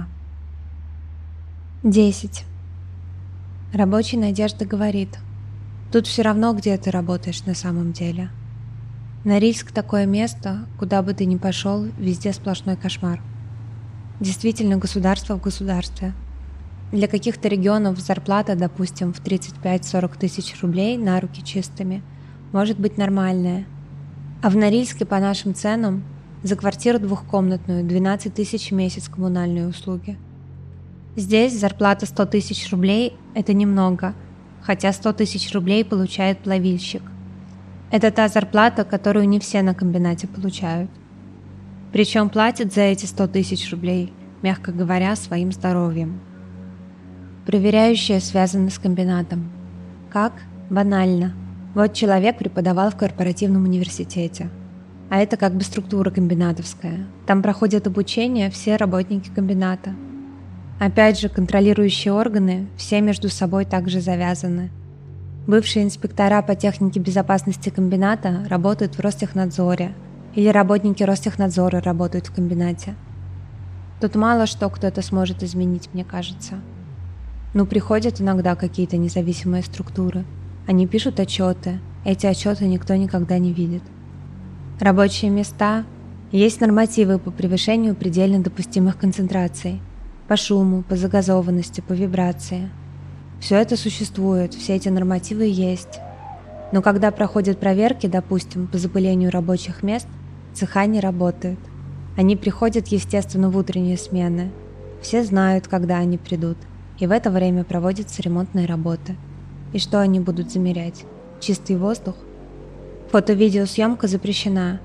десять. Рабочий Надежда говорит, тут все равно, где ты работаешь на самом деле. Норильск – такое место, куда бы ты ни пошел, везде сплошной кошмар. Действительно, государство в государстве. Для каких-то регионов зарплата, допустим, в тридцать пять - сорок тысяч рублей на руки чистыми, может быть нормальная. А в Норильске по нашим ценам за квартиру двухкомнатную двенадцать тысяч в месяц коммунальные услуги. Здесь зарплата сто тысяч рублей – это немного, хотя сто тысяч рублей получает плавильщик. Это та зарплата, которую не все на комбинате получают. Причем платят за эти сто тысяч рублей, мягко говоря, своим здоровьем. Проверяющие связаны с комбинатом. Как? Банально. Вот человек преподавал в корпоративном университете. А это как бы структура комбинатовская. Там проходят обучение все работники комбината. Опять же, контролирующие органы все между собой также завязаны. Бывшие инспектора по технике безопасности комбината работают в Ростехнадзоре, или работники Ростехнадзора работают в комбинате. Тут мало что кто-то сможет изменить, мне кажется. Ну, приходят иногда какие-то независимые структуры. Они пишут отчеты, эти отчеты никто никогда не видит. Рабочие места. Есть нормативы по превышению предельно допустимых концентраций. По шуму, по загазованности, по вибрации. Все это существует, все эти нормативы есть. Но когда проходят проверки, допустим, по запылению рабочих мест, цеха не работают. Они приходят, естественно, в утренние смены. Все знают, когда они придут. И в это время проводятся ремонтные работы. И что они будут замерять? Чистый воздух? Фото-видеосъемка запрещена.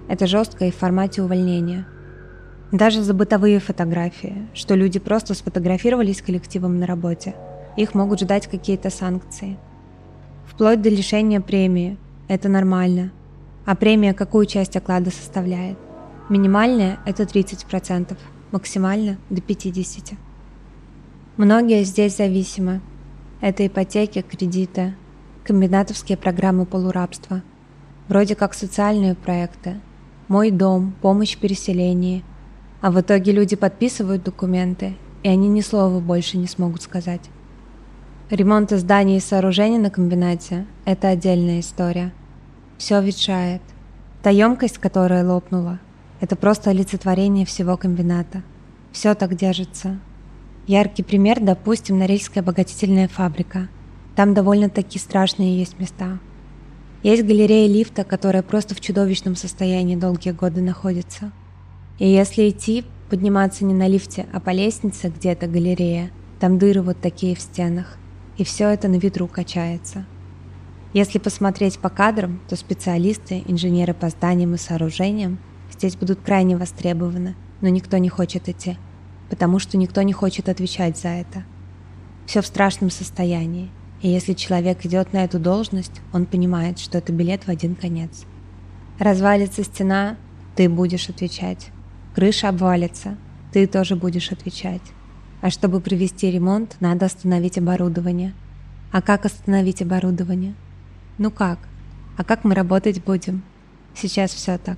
Это жестко и в формате увольнения. Даже за бытовые фотографии, что люди просто сфотографировались с коллективом на работе, их могут ждать какие-то санкции. Вплоть до лишения премии. Это нормально. А премия какую часть оклада составляет? Минимальная – это тридцать процентов, максимально – до пятьдесят процентов. Многие здесь зависимы. Это ипотеки, кредиты, комбинатовские программы полурабства, вроде как социальные проекты, «Мой дом», помощь в переселении. А в итоге люди подписывают документы, и они ни слова больше не смогут сказать. Ремонт зданий и сооружений на комбинате – это отдельная история. Все ветшает. Та емкость, которая лопнула, это просто олицетворение всего комбината. Все так держится. Яркий пример, допустим, Норильская обогатительная фабрика. Там довольно-таки страшные есть места. Есть галерея лифта, которая просто в чудовищном состоянии долгие годы находится. И если идти, подниматься не на лифте, а по лестнице, где эта галерея, там дыры вот такие в стенах, и все это на ветру качается. Если посмотреть по кадрам, то специалисты, инженеры по зданиям и сооружениям здесь будут крайне востребованы, но никто не хочет идти, потому что никто не хочет отвечать за это. Все в страшном состоянии, и если человек идет на эту должность, он понимает, что это билет в один конец. Развалится стена, ты будешь отвечать. Крыша обвалится, ты тоже будешь отвечать. А чтобы провести ремонт, надо остановить оборудование. А как остановить оборудование? Ну как? А как мы работать будем? Сейчас все так.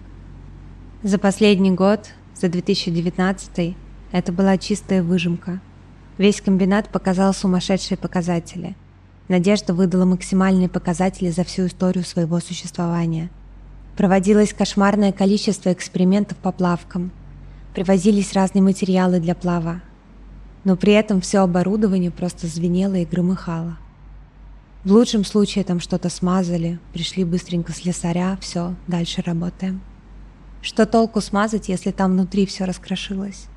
За последний год, за две тысячи девятнадцатый, это была чистая выжимка. Весь комбинат показал сумасшедшие показатели. Надежда выдала максимальные показатели за всю историю своего существования. Проводилось кошмарное количество экспериментов по плавкам. Привозились разные материалы для плава. Но при этом все оборудование просто звенело и громыхало. В лучшем случае там что-то смазали, пришли быстренько слесаря, все, дальше работаем. Что толку смазать, если там внутри все раскрошилось?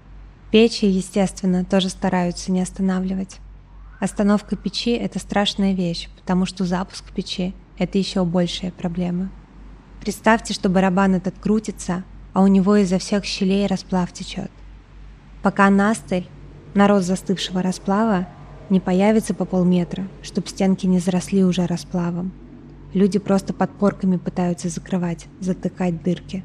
Печи, естественно, тоже стараются не останавливать. Остановка печи – это страшная вещь, потому что запуск печи – это еще большая проблема. Представьте, что барабан этот крутится, а у него изо всех щелей расплав течет. Пока настыль, нарост застывшего расплава, не появится по полметра, чтоб стенки не заросли уже расплавом. Люди просто подпорками пытаются закрывать, затыкать дырки.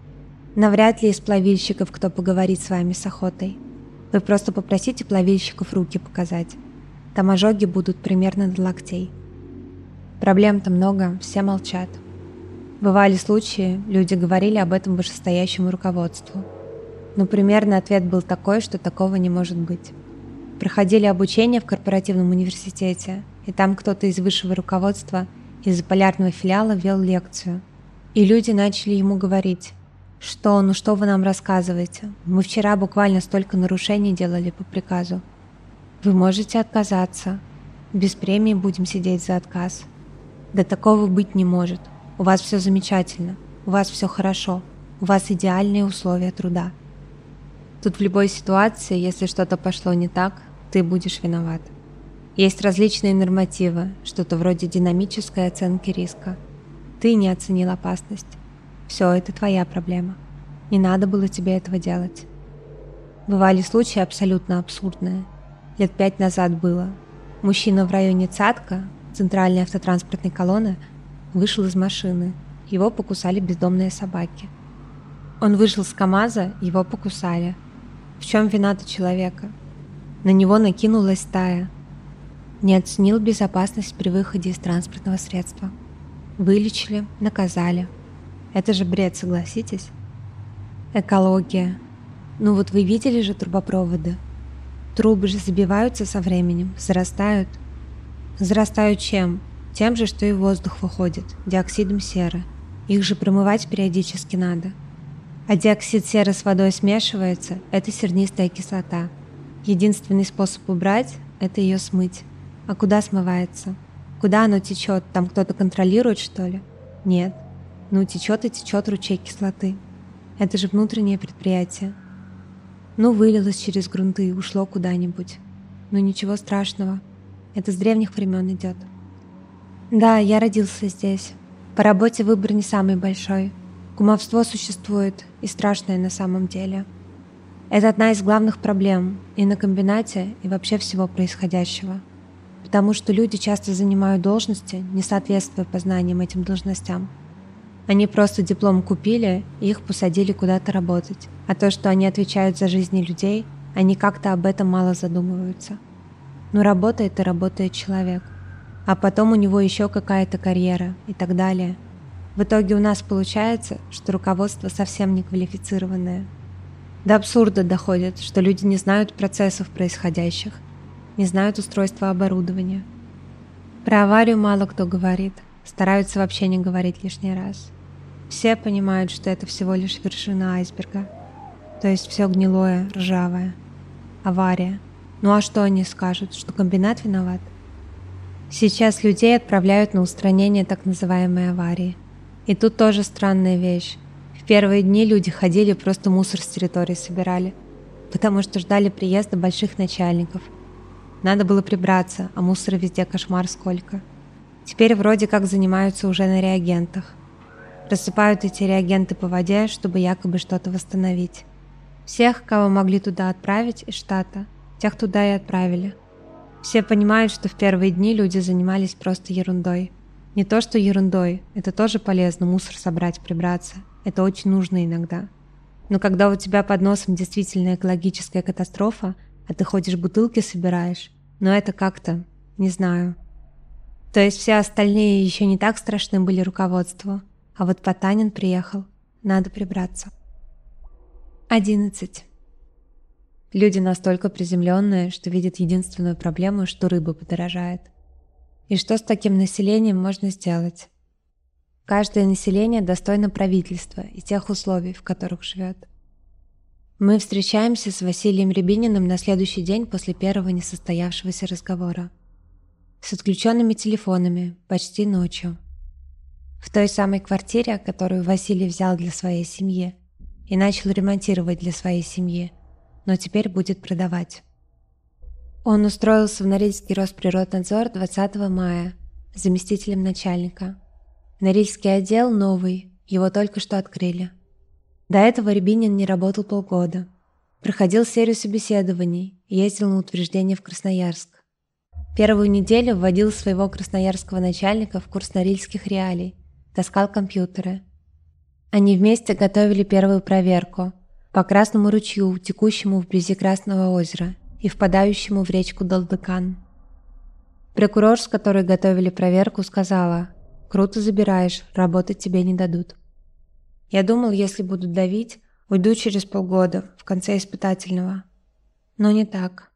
Навряд ли из плавильщиков кто поговорит с вами с охотой. Вы просто попросите плавильщиков руки показать. Там ожоги будут примерно до локтей. Проблем-то много, все молчат. Бывали случаи, люди говорили об этом вышестоящему руководству. Но примерно ответ был такой, что такого не может быть. Проходили обучение в корпоративном университете, и там кто-то из высшего руководства из полярного филиала вел лекцию. И люди начали ему говорить: «Что, ну что вы нам рассказываете? Мы вчера буквально столько нарушений делали по приказу. Вы можете отказаться. Без премии будем сидеть за отказ. Да такого быть не может. У вас все замечательно, у вас все хорошо, у вас идеальные условия труда». Тут в любой ситуации, если что-то пошло не так, ты будешь виноват. Есть различные нормативы, что-то вроде динамической оценки риска. Ты не оценил опасность. Все, это твоя проблема. Не надо было тебе этого делать. Бывали случаи абсолютно абсурдные. Лет пять назад было. Мужчина в районе Цатка, центральной автотранспортной колонны, вышел из машины. Его покусали бездомные собаки. Он вышел с КамАЗа, его покусали. В чем вина-то человека? На него накинулась стая. Не оценил безопасность при выходе из транспортного средства. Вылечили, наказали. Это же бред, согласитесь? Экология. Ну вот вы видели же трубопроводы? Трубы же забиваются со временем, зарастают. Зарастают чем? Тем же, что и воздух выходит, диоксидом серы. Их же промывать периодически надо. А диоксид серы с водой смешивается – это сернистая кислота. Единственный способ убрать – это ее смыть. А куда смывается? Куда оно течет? Там кто-то контролирует, что ли? Нет. Ну, течет и течет ручей кислоты. Это же внутреннее предприятие. Ну, вылилось через грунты и ушло куда-нибудь. Ну, ничего страшного. Это с древних времен идет. Да, я родился здесь. По работе выбор не самый большой. Кумовство существует, и страшное на самом деле. Это одна из главных проблем и на комбинате, и вообще всего происходящего. Потому что люди часто занимают должности, не соответствуя по знаниям этим должностям. Они просто диплом купили, и их посадили куда-то работать. А то, что они отвечают за жизни людей, они как-то об этом мало задумываются. Но работает и работает человек. А потом у него еще какая-то карьера и так далее. В итоге у нас получается, что руководство совсем не квалифицированное. До абсурда доходит, что люди не знают процессов происходящих, не знают устройства оборудования. Про аварию мало кто говорит, стараются вообще не говорить лишний раз. Все понимают, что это всего лишь вершина айсберга, то есть все гнилое, ржавое. Авария. Ну а что они скажут, что комбинат виноват? Сейчас людей отправляют на устранение так называемой аварии. И тут тоже странная вещь. В первые дни люди ходили, просто мусор с территории собирали, потому что ждали приезда больших начальников. Надо было прибраться, а мусора везде кошмар сколько. Теперь вроде как занимаются уже на реагентах. Рассыпают эти реагенты по воде, чтобы якобы что-то восстановить. Всех, кого могли туда отправить из штата, тех туда и отправили. Все понимают, что в первые дни люди занимались просто ерундой. Не то что ерундой, это тоже полезно, мусор собрать, прибраться. Это очень нужно иногда. Но когда у тебя под носом действительно экологическая катастрофа, а ты ходишь бутылки собираешь, но это как-то, не знаю. То есть все остальные еще не так страшны были руководству, а вот Потанин приехал, надо прибраться. одиннадцать. Люди настолько приземленные, что видят единственную проблему, что рыба подорожает. И что с таким населением можно сделать? Каждое население достойно правительства и тех условий, в которых живет. Мы встречаемся с Василием Рябининым на следующий день после первого несостоявшегося разговора. С отключенными телефонами, почти ночью. В той самой квартире, которую Василий взял для своей семьи и начал ремонтировать для своей семьи, но теперь будет продавать. Он устроился в Норильский Росприроднадзор двадцатого мая заместителем начальника. Норильский отдел новый, его только что открыли. До этого Рябинин не работал полгода. Проходил серию собеседований, ездил на утверждение в Красноярск. Первую неделю вводил своего красноярского начальника в курс норильских реалий, таскал компьютеры. Они вместе готовили первую проверку по Красному ручью, текущему вблизи Красного озера и впадающему в речку Далдыкан. Прокурор, с которой готовили проверку, сказала: «Круто забираешь, работать тебе не дадут». Я думал, если будут давить, уйду через полгода, в конце испытательного. Но не так.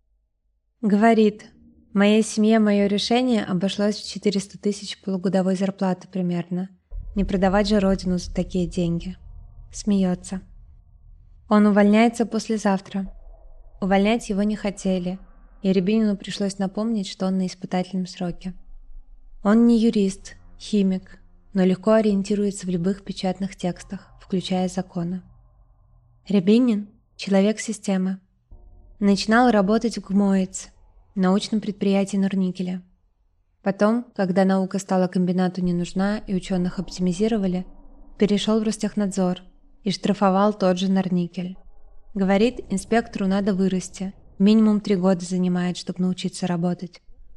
Говорит: «Моей семье мое решение обошлось в четыреста тысяч полугодовой зарплаты примерно. Не продавать же родину за такие деньги». Смеется. Он увольняется послезавтра. Увольнять его не хотели, и Рябинину пришлось напомнить, что он на испытательном сроке. Он не юрист, химик, но легко ориентируется в любых печатных текстах, включая законы. Рябинин – человек системы. Начинал работать в ГМОЭЦ, научном предприятии Норникеля. Потом, когда наука стала комбинату не нужна и ученых оптимизировали, перешел в Ростехнадзор и штрафовал тот же Норникель. Говорит, инспектору надо вырасти, минимум три года занимает, чтобы научиться работать.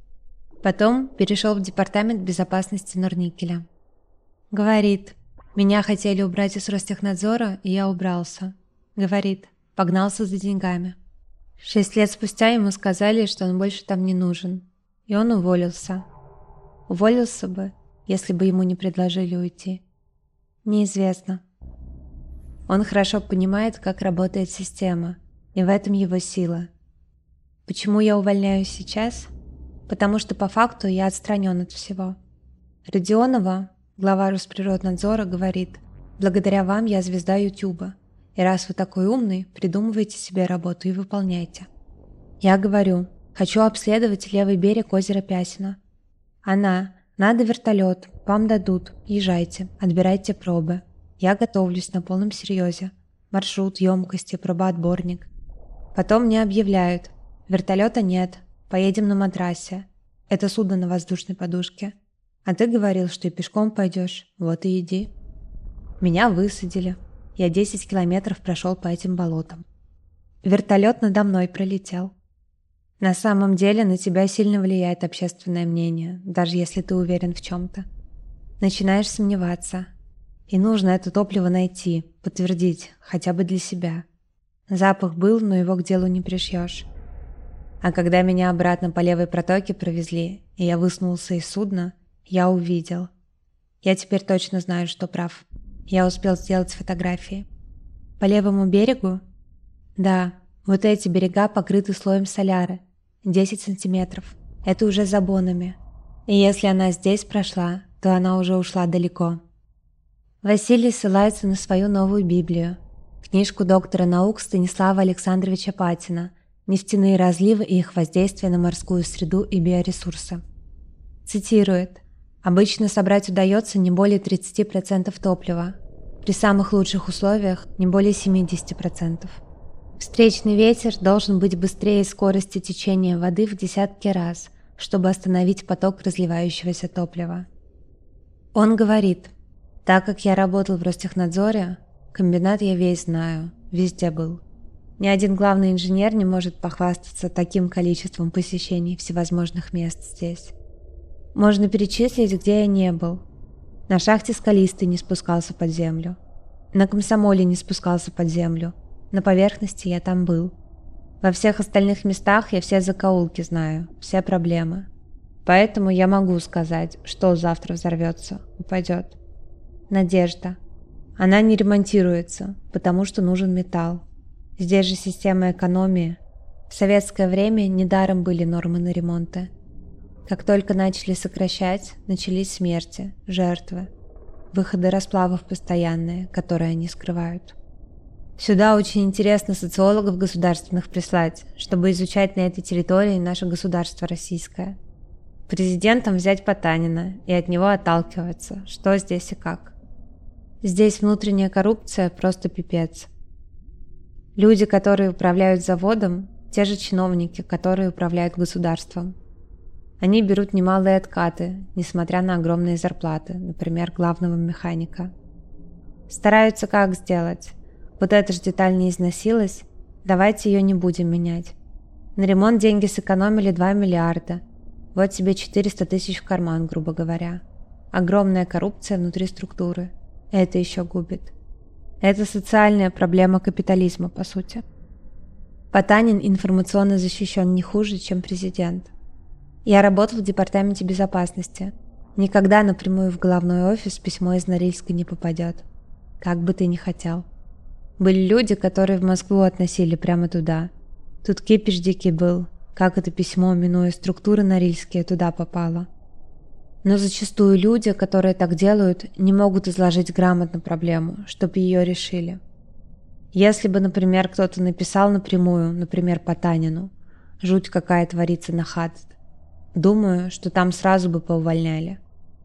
Потом перешел в департамент безопасности Норникеля. Говорит, меня хотели убрать из Ростехнадзора, и я убрался. Говорит, погнался за деньгами. Шесть лет спустя ему сказали, что он больше там не нужен, и он уволился. Уволился бы, если бы ему не предложили уйти. Неизвестно. Он хорошо понимает, как работает система, и в этом его сила. Почему я увольняюсь сейчас? Потому что по факту я отстранен от всего. Родионова, глава Росприроднадзора, говорит: «Благодаря вам я звезда Ютуба, и раз вы такой умный, придумывайте себе работу и выполняйте». Я говорю: «Хочу обследовать левый берег озера Пясино». Она: «Надо вертолет, вам дадут, езжайте, отбирайте пробы». Я готовлюсь на полном серьезе. Маршрут, емкости, пробоотборник. Потом мне объявляют: вертолета нет, поедем на матрасе. Это судно на воздушной подушке. А ты говорил, что и пешком пойдешь, вот и иди. Меня высадили. Я десять километров прошел по этим болотам. Вертолет надо мной пролетел. На самом деле на тебя сильно влияет общественное мнение, даже если ты уверен в чем-то. Начинаешь сомневаться. И нужно это топливо найти, подтвердить, хотя бы для себя. Запах был, но его к делу не пришьешь. А когда меня обратно по левой протоке провезли, и я высунулся из судна, я увидел. Я теперь точно знаю, что прав. Я успел сделать фотографии. По левому берегу? Да, вот эти берега покрыты слоем соляры. десять сантиметров. Это уже за бонами. И если она здесь прошла, то она уже ушла далеко. Василий ссылается на свою новую Библию, книжку доктора наук Станислава Александровича Патина «Нефтяные разливы и их воздействие на морскую среду и биоресурсы». Цитирует: «Обычно собрать удается не более тридцати процентов топлива, при самых лучших условиях не более семидесяти процентов. Встречный ветер должен быть быстрее скорости течения воды в десятки раз, чтобы остановить поток разливающегося топлива». Он говорит: «Так как я работал в Ростехнадзоре, комбинат я весь знаю, везде был. Ни один главный инженер не может похвастаться таким количеством посещений всевозможных мест здесь. Можно перечислить, где я не был. На шахте Скалистой не спускался под землю. На Комсомоле не спускался под землю. На поверхности я там был. Во всех остальных местах я все закоулки знаю, все проблемы. Поэтому я могу сказать, что завтра взорвется, упадет. Надежда. Она не ремонтируется, потому что нужен металл. Здесь же система экономии. В советское время недаром были нормы на ремонты. Как только начали сокращать, начались смерти, жертвы, выходы расплавов постоянные, которые они скрывают. Сюда очень интересно социологов государственных прислать, чтобы изучать на этой территории наше государство российское. Президентом взять Потанина и от него отталкиваться, что здесь и как. Здесь внутренняя коррупция просто пипец. Люди, которые управляют заводом, те же чиновники, которые управляют государством. Они берут немалые откаты, несмотря на огромные зарплаты, например, главного механика. Стараются как сделать? Вот эта же деталь не износилась, давайте ее не будем менять. На ремонт деньги сэкономили два миллиарда. Вот тебе четыреста тысяч в карман, грубо говоря. Огромная коррупция внутри структуры. Это еще губит. Это социальная проблема капитализма, по сути. Потанин информационно защищен не хуже, чем президент. Я работал в департаменте безопасности. Никогда напрямую в головной офис письмо из Норильска не попадет. Как бы ты ни хотел. Были люди, которые в Москву относили прямо туда. Тут кипиш дикий был, как это письмо, минуя структуры норильские, туда попало. Но зачастую люди, которые так делают, не могут изложить грамотно проблему, чтобы ее решили. Если бы, например, кто-то написал напрямую, например, Потанину, жуть какая творится на ХАДС, думаю, что там сразу бы поувольняли.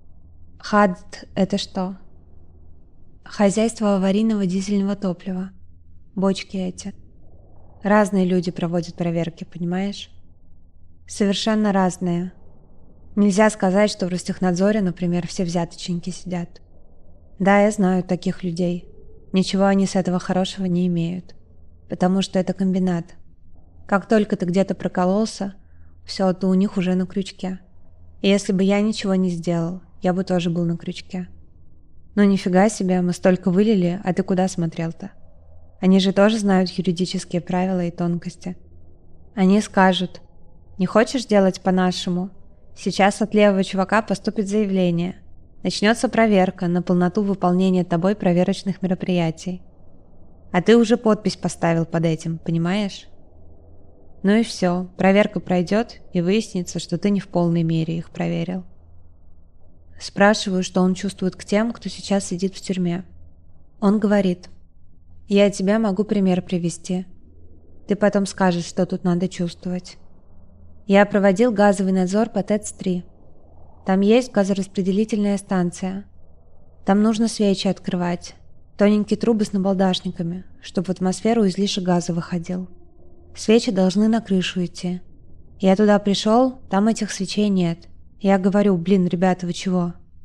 ХАДС – это что? Хозяйство аварийного дизельного топлива. Бочки эти. Разные люди проводят проверки, понимаешь? Совершенно разные. Нельзя сказать, что в Ростехнадзоре, например, все взяточники сидят. Да, я знаю таких людей. Ничего они с этого хорошего не имеют. Потому что это комбинат. Как только ты где-то прокололся, все, ты у них уже на крючке. И если бы я ничего не сделал, я бы тоже был на крючке. Ну нифига себе, мы столько вылили, а ты куда смотрел-то? Они же тоже знают юридические правила и тонкости. Они скажут: не хочешь делать по-нашему? Сейчас от левого чувака поступит заявление. Начнется проверка на полноту выполнения тобой проверочных мероприятий. А ты уже подпись поставил под этим, понимаешь? Ну и все, проверка пройдет, и выяснится, что ты не в полной мере их проверил. Спрашиваю, что он чувствует к тем, кто сейчас сидит в тюрьме. Он говорит: я тебе могу пример привести. Ты потом скажешь, что тут надо чувствовать. Я проводил газовый надзор по ТЭЦ три. Там есть газораспределительная станция. Там нужно свечи открывать, тоненькие трубы с набалдашниками, чтобы в атмосферу излишек газа выходил. Свечи должны на крышу идти. Я туда пришел, там этих свечей нет. Я говорю: блин, ребята, вы чего?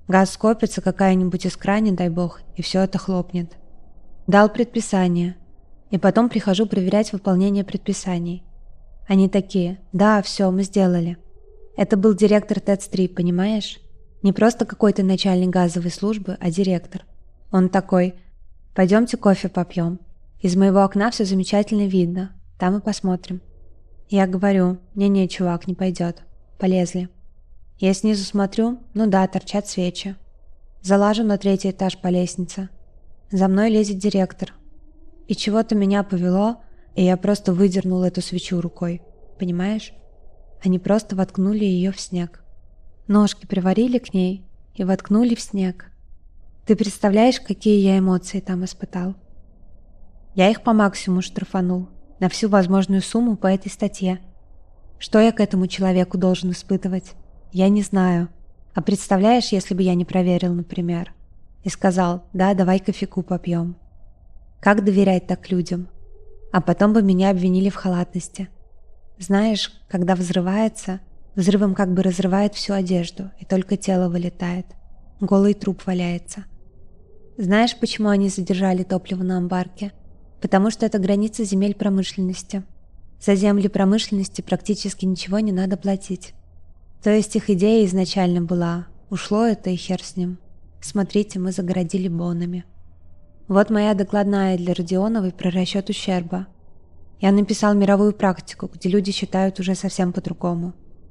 Газ скопится, какая-нибудь искра, не дай бог, и все это хлопнет. Дал предписание. И потом прихожу проверять выполнение предписаний. Они такие: да, все, мы сделали. Это был директор ТЭЦ три, понимаешь? Не просто какой-то начальник газовой службы, а директор. Он такой: пойдемте кофе попьем. Из моего окна все замечательно видно. Там и посмотрим. Я говорю: не-не, чувак, не пойдет. Полезли. Я снизу смотрю, ну да, торчат свечи. Залажу на третий этаж по лестнице. За мной лезет директор. И чего-то меня повело, и я просто выдернул эту свечу рукой. Понимаешь? Они просто воткнули ее в снег. Ножки приварили к ней и воткнули в снег. Ты представляешь, какие я эмоции там испытал? Я их по максимуму штрафанул, на всю возможную сумму по этой статье. Что я к этому человеку должен испытывать? Я не знаю. А представляешь, если бы я не проверил, например, и сказал: да, давай кофейку попьем. Как доверять так людям? А потом бы меня обвинили в халатности. Знаешь, когда взрывается, взрывом как бы разрывает всю одежду, и только тело вылетает. Голый труп валяется. Знаешь, почему они задержали топливо на Амбарке? Потому что это граница земель промышленности. За земли промышленности практически ничего не надо платить. То есть их идея изначально была: ушло это и хер с ним. Смотрите, мы загородили бонами. Вот моя докладная для Родионовой про расчет ущерба. Я написал мировую практику, где люди считают уже совсем по-другому.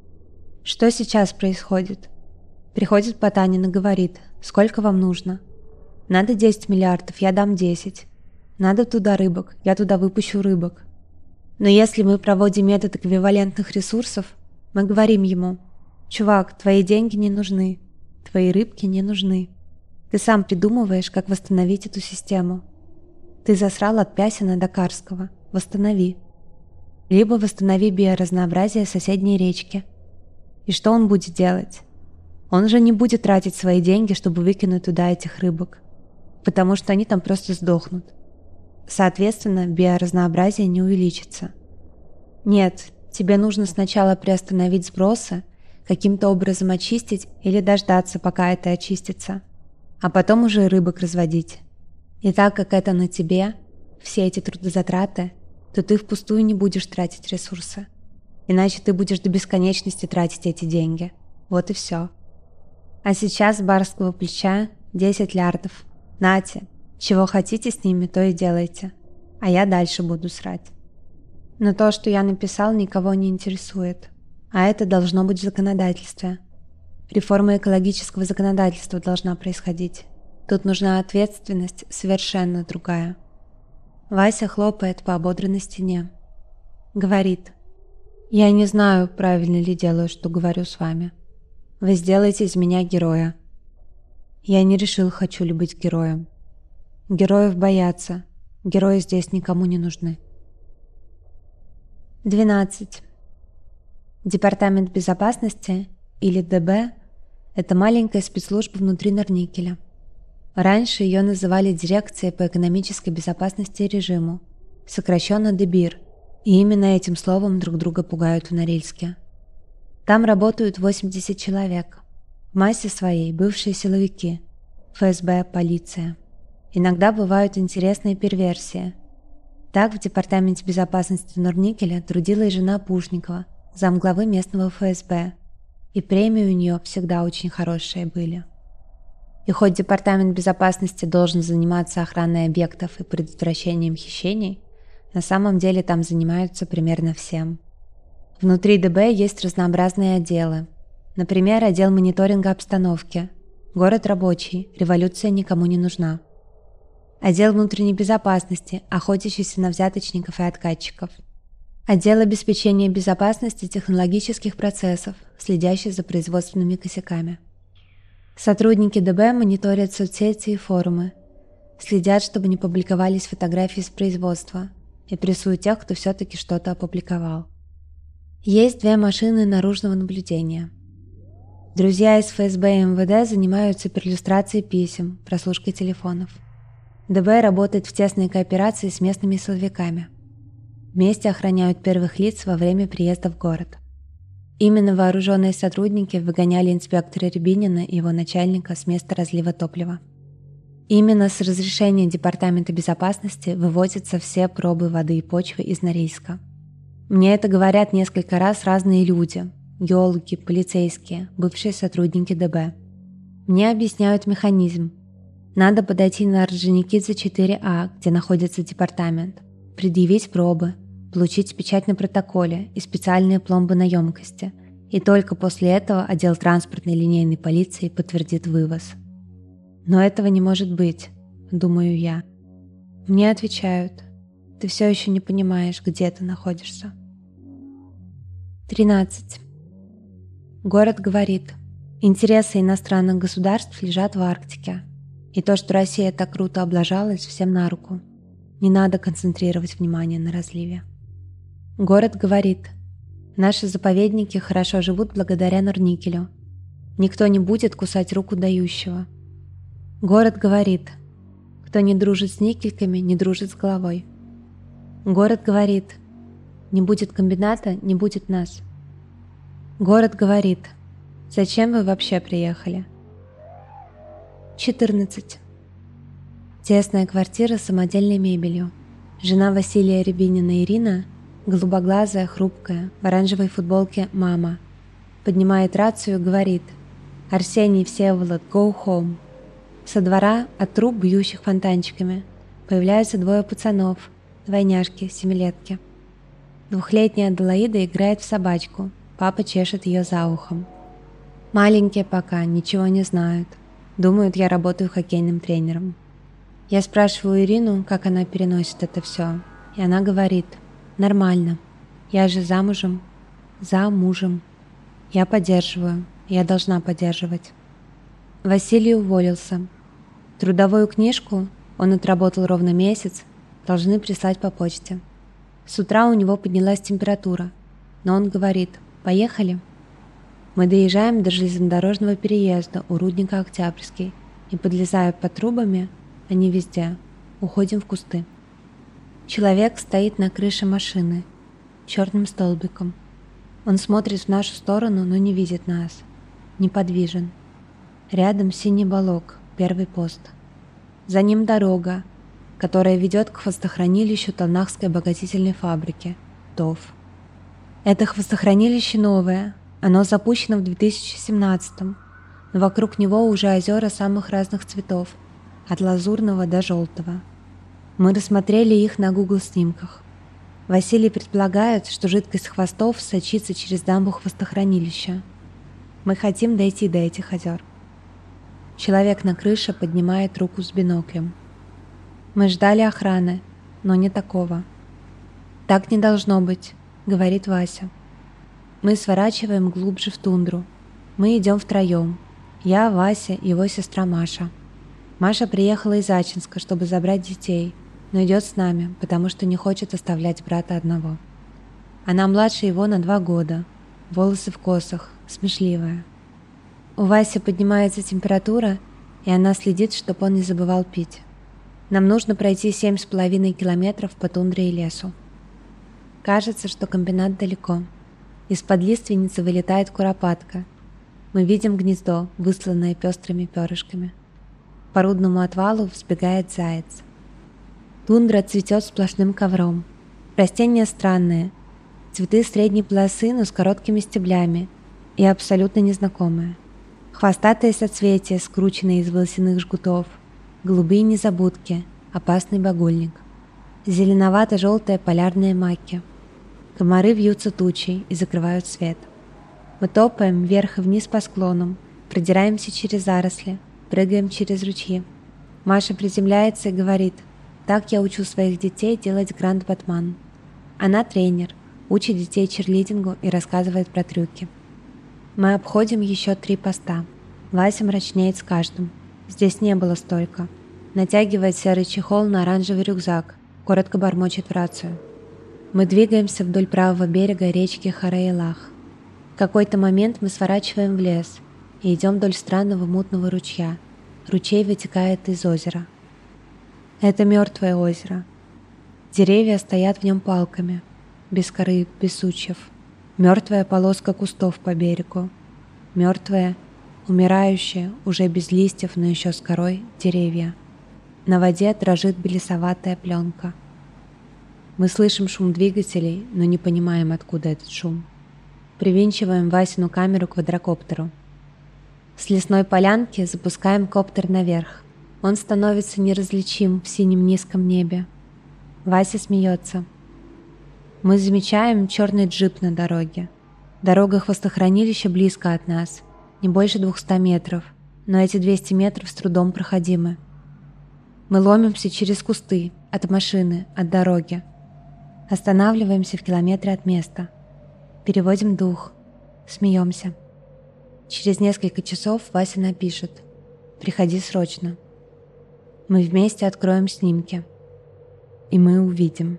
Что сейчас происходит? Приходит Потанин и говорит: сколько вам нужно? Надо десять миллиардов, я дам десять. Надо туда рыбок, я туда выпущу рыбок. Но если мы проводим метод эквивалентных ресурсов, мы говорим ему: чувак, твои деньги не нужны, твои рыбки не нужны. Ты сам придумываешь, как восстановить эту систему. Ты засрал от Пясина до Карского. Восстанови. Либо восстанови биоразнообразие соседней речки. И что он будет делать? Он же не будет тратить свои деньги, чтобы выкинуть туда этих рыбок, потому что они там просто сдохнут. Соответственно, биоразнообразие не увеличится. Нет, тебе нужно сначала приостановить сбросы, каким-то образом очистить или дождаться, пока это очистится, а потом уже рыбок разводить. И так как это на тебе, все эти трудозатраты, то ты впустую не будешь тратить ресурсы. Иначе ты будешь до бесконечности тратить эти деньги. Вот и все. А сейчас с барского плеча десять лярдов. Нате, чего хотите с ними, то и делайте. А я дальше буду срать. Но то, что я написал, никого не интересует. А это должно быть в законодательстве. Реформа экологического законодательства должна происходить. Тут нужна ответственность совершенно другая. Вася хлопает по ободранной стене. Говорит: я не знаю, правильно ли делаю, что говорю с вами. Вы сделаете из меня героя. Я не решил, хочу ли быть героем. Героев боятся. Герои здесь никому не нужны. двенадцать. Департамент безопасности, или ДБ, это маленькая спецслужба внутри Норникеля. Раньше ее называли Дирекцией по экономической безопасности и режиму, сокращенно ДБИР, и именно этим словом друг друга пугают в Норильске. Там работают восемьдесят человек. В массе своей бывшие силовики, ФСБ, полиция. Иногда бывают интересные перверсии. Так в Департаменте безопасности Норникеля трудилась жена Пушникова, замглавы местного ФСБ, и премии у нее всегда очень хорошие были. И хоть Департамент безопасности должен заниматься охраной объектов и предотвращением хищений, на самом деле там занимаются примерно всем. Внутри ДБ есть разнообразные отделы. Например, отдел мониторинга обстановки, город рабочий, революция никому не нужна. Отдел внутренней безопасности, охотящийся на взяточников и откатчиков. Отдел обеспечения безопасности технологических процессов, следящий за производственными косяками. Сотрудники ДБ мониторят соцсети и форумы, следят, чтобы не публиковались фотографии с производства, и прессуют тех, кто все-таки что-то опубликовал. Есть две машины наружного наблюдения. Друзья из ФСБ и МВД занимаются перлюстрацией писем, прослушкой телефонов. ДБ работает в тесной кооперации с местными силовиками. Вместе охраняют первых лиц во время приезда в город. Именно вооруженные сотрудники выгоняли инспектора Рябинина и его начальника с места разлива топлива. Именно с разрешения Департамента безопасности вывозятся все пробы воды и почвы из Норильска. Мне это говорят несколько раз разные люди – геологи, полицейские, бывшие сотрудники ДБ. Мне объясняют механизм. Надо подойти на Орджоникидзе четыре А, где находится департамент, предъявить пробы, получить печать на протоколе и специальные пломбы на емкости, и только после этого отдел транспортной линейной полиции подтвердит вывоз. Но этого не может быть, думаю я. Мне отвечают: ты все еще не понимаешь, где ты находишься. тринадцать. Город говорит: интересы иностранных государств лежат в Арктике, и то, что Россия так круто облажалась, всем на руку. Не надо концентрировать внимание на разливе. Город говорит: наши заповедники хорошо живут благодаря Норникелю. Никто не будет кусать руку дающего. Город говорит: кто не дружит с никельками, не дружит с головой. Город говорит: не будет комбината, не будет нас. Город говорит: зачем вы вообще приехали? четырнадцать. Тесная квартира с самодельной мебелью. Жена Василия Рябинина Ирина, голубоглазая, хрупкая, в оранжевой футболке мама, поднимает рацию и говорит: «Арсений Всеволод, go home». Со двора от труб, бьющих фонтанчиками, появляются двое пацанов, двойняшки, семилетки. Двухлетняя Аделаида играет в собачку, папа чешет ее за ухом. Маленькие пока, ничего не знают. Думают, я работаю хоккейным тренером. Я спрашиваю Ирину, как она переносит это все, и она говорит: нормально, я же замужем, за мужем. Я поддерживаю, я должна поддерживать. Василий уволился. Трудовую книжку, он отработал ровно месяц, должны прислать по почте. С утра у него поднялась температура, но он говорит: поехали. Мы доезжаем до железнодорожного переезда у рудника Октябрьский и, подлезая под трубами, они везде, уходим в кусты. Человек стоит на крыше машины, черным столбиком. Он смотрит в нашу сторону, но не видит нас. Неподвижен. Рядом синий балок, первый пост. За ним дорога, которая ведет к хвостохранилищу Талнахской обогатительной фабрики, ТОВ. Это хвостохранилище новое, оно запущено в две тысячи семнадцатом, но вокруг него уже озера самых разных цветов, от лазурного до желтого. Мы рассмотрели их на Google снимках. Василий предполагает, что жидкость хвостов сочится через дамбу хвостохранилища. Мы хотим дойти до этих озер. Человек на крыше поднимает руку с биноклем. Мы ждали охраны, но не такого. «Так не должно быть», — говорит Вася. Мы сворачиваем глубже в тундру. Мы идем втроем. Я, Вася и его сестра Маша. Маша приехала из Ачинска, чтобы забрать детей, но идет с нами, потому что не хочет оставлять брата одного. Она младше его на два года, волосы в косах, смешливая. У Васи поднимается температура, и она следит, чтобы он не забывал пить. Нам нужно пройти семь с половиной километров по тундре и лесу. Кажется, что комбинат далеко. Из-под лиственницы вылетает куропатка. Мы видим гнездо, высланное пестрыми перышками. По рудному отвалу взбегает заяц. Тундра цветет сплошным ковром. Растения странные. Цветы средней полосы, но с короткими стеблями. И абсолютно незнакомые. Хвостатые соцветия, скрученные из волосяных жгутов. Голубые незабудки. Опасный багульник. Зеленовато-желтые полярные маки. Комары вьются тучей и закрывают свет. Мы топаем вверх и вниз по склонам, продираемся через заросли, прыгаем через ручьи. Маша приземляется и говорит: «Так я учу своих детей делать гранд-батман». Она тренер, учит детей черлидингу и рассказывает про трюки. Мы обходим еще три поста. Вася мрачнеет с каждым. Здесь не было столько. Натягивает серый чехол на оранжевый рюкзак, коротко бормочет в рацию. Мы двигаемся вдоль правого берега речки Хараилах. В какой-то момент мы сворачиваем в лес и идем вдоль странного мутного ручья. Ручей вытекает из озера. Это мертвое озеро. Деревья стоят в нем палками, без коры, без сучьев. Мертвая полоска кустов по берегу. Мертвые, умирающие, уже без листьев, но еще с корой, деревья. На воде дрожит белесоватая пленка. Мы слышим шум двигателей, но не понимаем, откуда этот шум. Привинчиваем Васину камеру к квадрокоптеру. С лесной полянки запускаем коптер наверх. Он становится неразличим в синем низком небе. Вася смеется. Мы замечаем черный джип на дороге. Дорога хвостохранилища близко от нас, не больше двухсот метров, но эти двести метров с трудом проходимы. Мы ломимся через кусты, от машины, от дороги. Останавливаемся в километре от места. Переводим дух, смеемся. Через несколько часов Вася напишет: «Приходи срочно». Мы вместе откроем снимки. И мы увидим.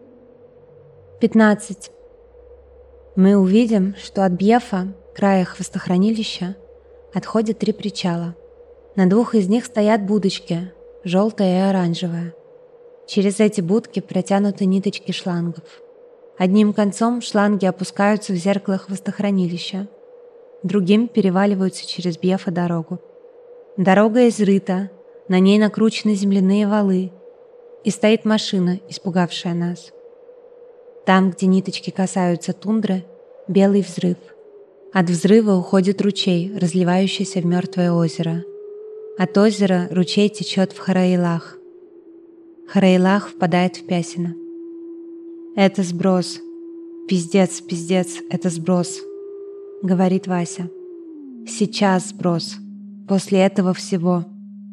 пятнадцать. Мы увидим, что от Бьефа, края хвостохранилища, отходят три причала. На двух из них стоят будочки, желтая и оранжевая. Через эти будки протянуты ниточки шлангов. Одним концом шланги опускаются в зеркало хвостохранилища, другим переваливаются через Бьефа дорогу. Дорога изрыта, на ней накручены земляные валы, и стоит машина, испугавшая нас. Там, где ниточки касаются тундры, белый взрыв. От взрыва уходит ручей, разливающийся в мертвое озеро. От озера ручей течет в Хараилах. Хараилах впадает в Пясино. «Это сброс. Пиздец, пиздец, это сброс», — говорит Вася. «Сейчас сброс. После этого всего».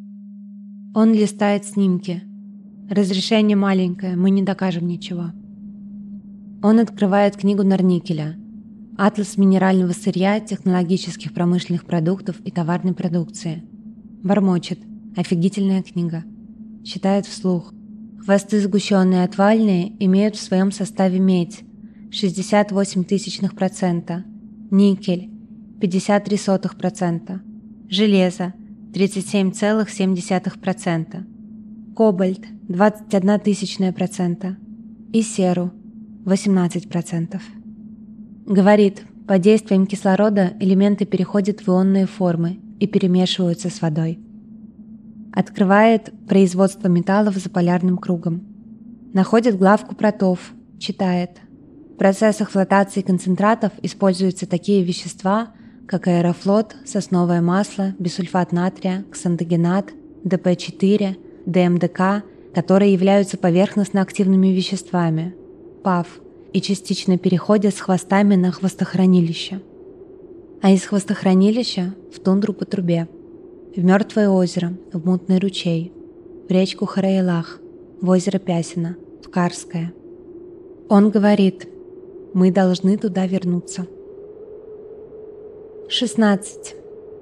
Он листает снимки. Разрешение маленькое, мы не докажем ничего. Он открывает книгу Норникеля, атлас минерального сырья, технологических промышленных продуктов и товарной продукции. Бормочет: офигительная книга. Читает вслух. Хвосты сгущенные отвальные имеют в своем составе медь шестьдесят восемь тысячных процента, никель пятьдесят три сотых процента, железо тридцать семь целых семь десятых процента, кобальт двадцать одна тысячная процента и серу восемнадцать процентов. Говорит, под действием кислорода элементы переходят в ионные формы и перемешиваются с водой. Открывает производство металлов за полярным кругом. Находит главку про ТОВ, читает. В процессах флотации концентратов используются такие вещества, как аэрофлот, сосновое масло, бисульфат натрия, ксантогенат, дэ пэ четыре, дэ эм дэ ка, которые являются поверхностно-активными веществами, ПАВ, и частично переходят с хвостами на хвостохранилище. А из хвостохранилища в тундру по трубе, в мертвое озеро, в мутный ручей, в речку Хараилах, в озеро Пясино, в Карское. Он говорит: мы должны туда вернуться. шестнадцать.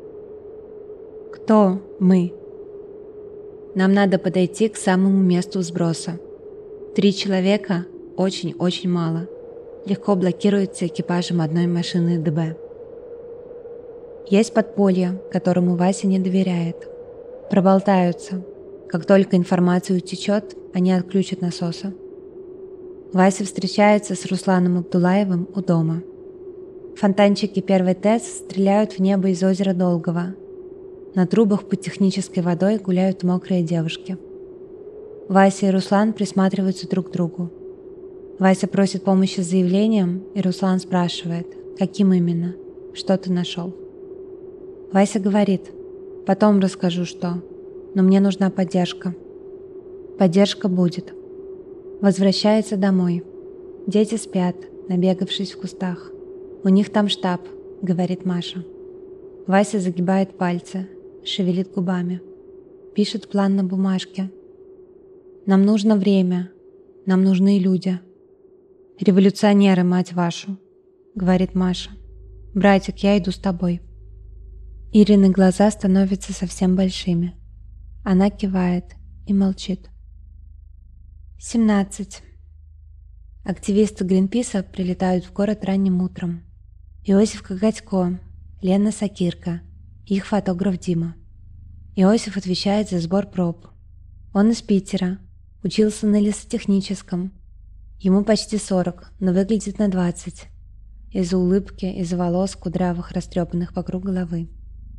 Кто мы? Нам надо подойти к самому месту сброса. Три человека очень-очень мало. Легко блокируется экипажем одной машины дэ бэ. Есть подполье, которому Вася не доверяет. Проболтаются. Как только информация утечет, они отключат насосы. Вася встречается с Русланом Абдулаевым у дома. Фонтанчики первой ТЭС стреляют в небо из озера Долгого. На трубах под технической водой гуляют мокрые девушки. Вася и Руслан присматриваются друг к другу. Вася просит помощи с заявлением, и Руслан спрашивает, каким именно, что ты нашел. Вася говорит: потом расскажу, что, но мне нужна поддержка. Поддержка будет. Возвращается домой. Дети спят, набегавшись в кустах. У них там штаб, говорит Маша. Вася загибает пальцы, шевелит губами. Пишет план на бумажке. Нам нужно время, нам нужны люди. Революционеры, мать вашу, говорит Маша. Братик, я иду с тобой. Ирины глаза становятся совсем большими. Она кивает и молчит. семнадцать. Активисты Гринписа прилетают в город ранним утром. Иосиф Коготько, Лена Сакирка, их фотограф Дима. Иосиф отвечает за сбор проб. Он из Питера, учился на лесотехническом. Ему почти сорок, но выглядит на двадцать. из-за улыбки, из-за волос, кудрявых, растрепанных вокруг головы.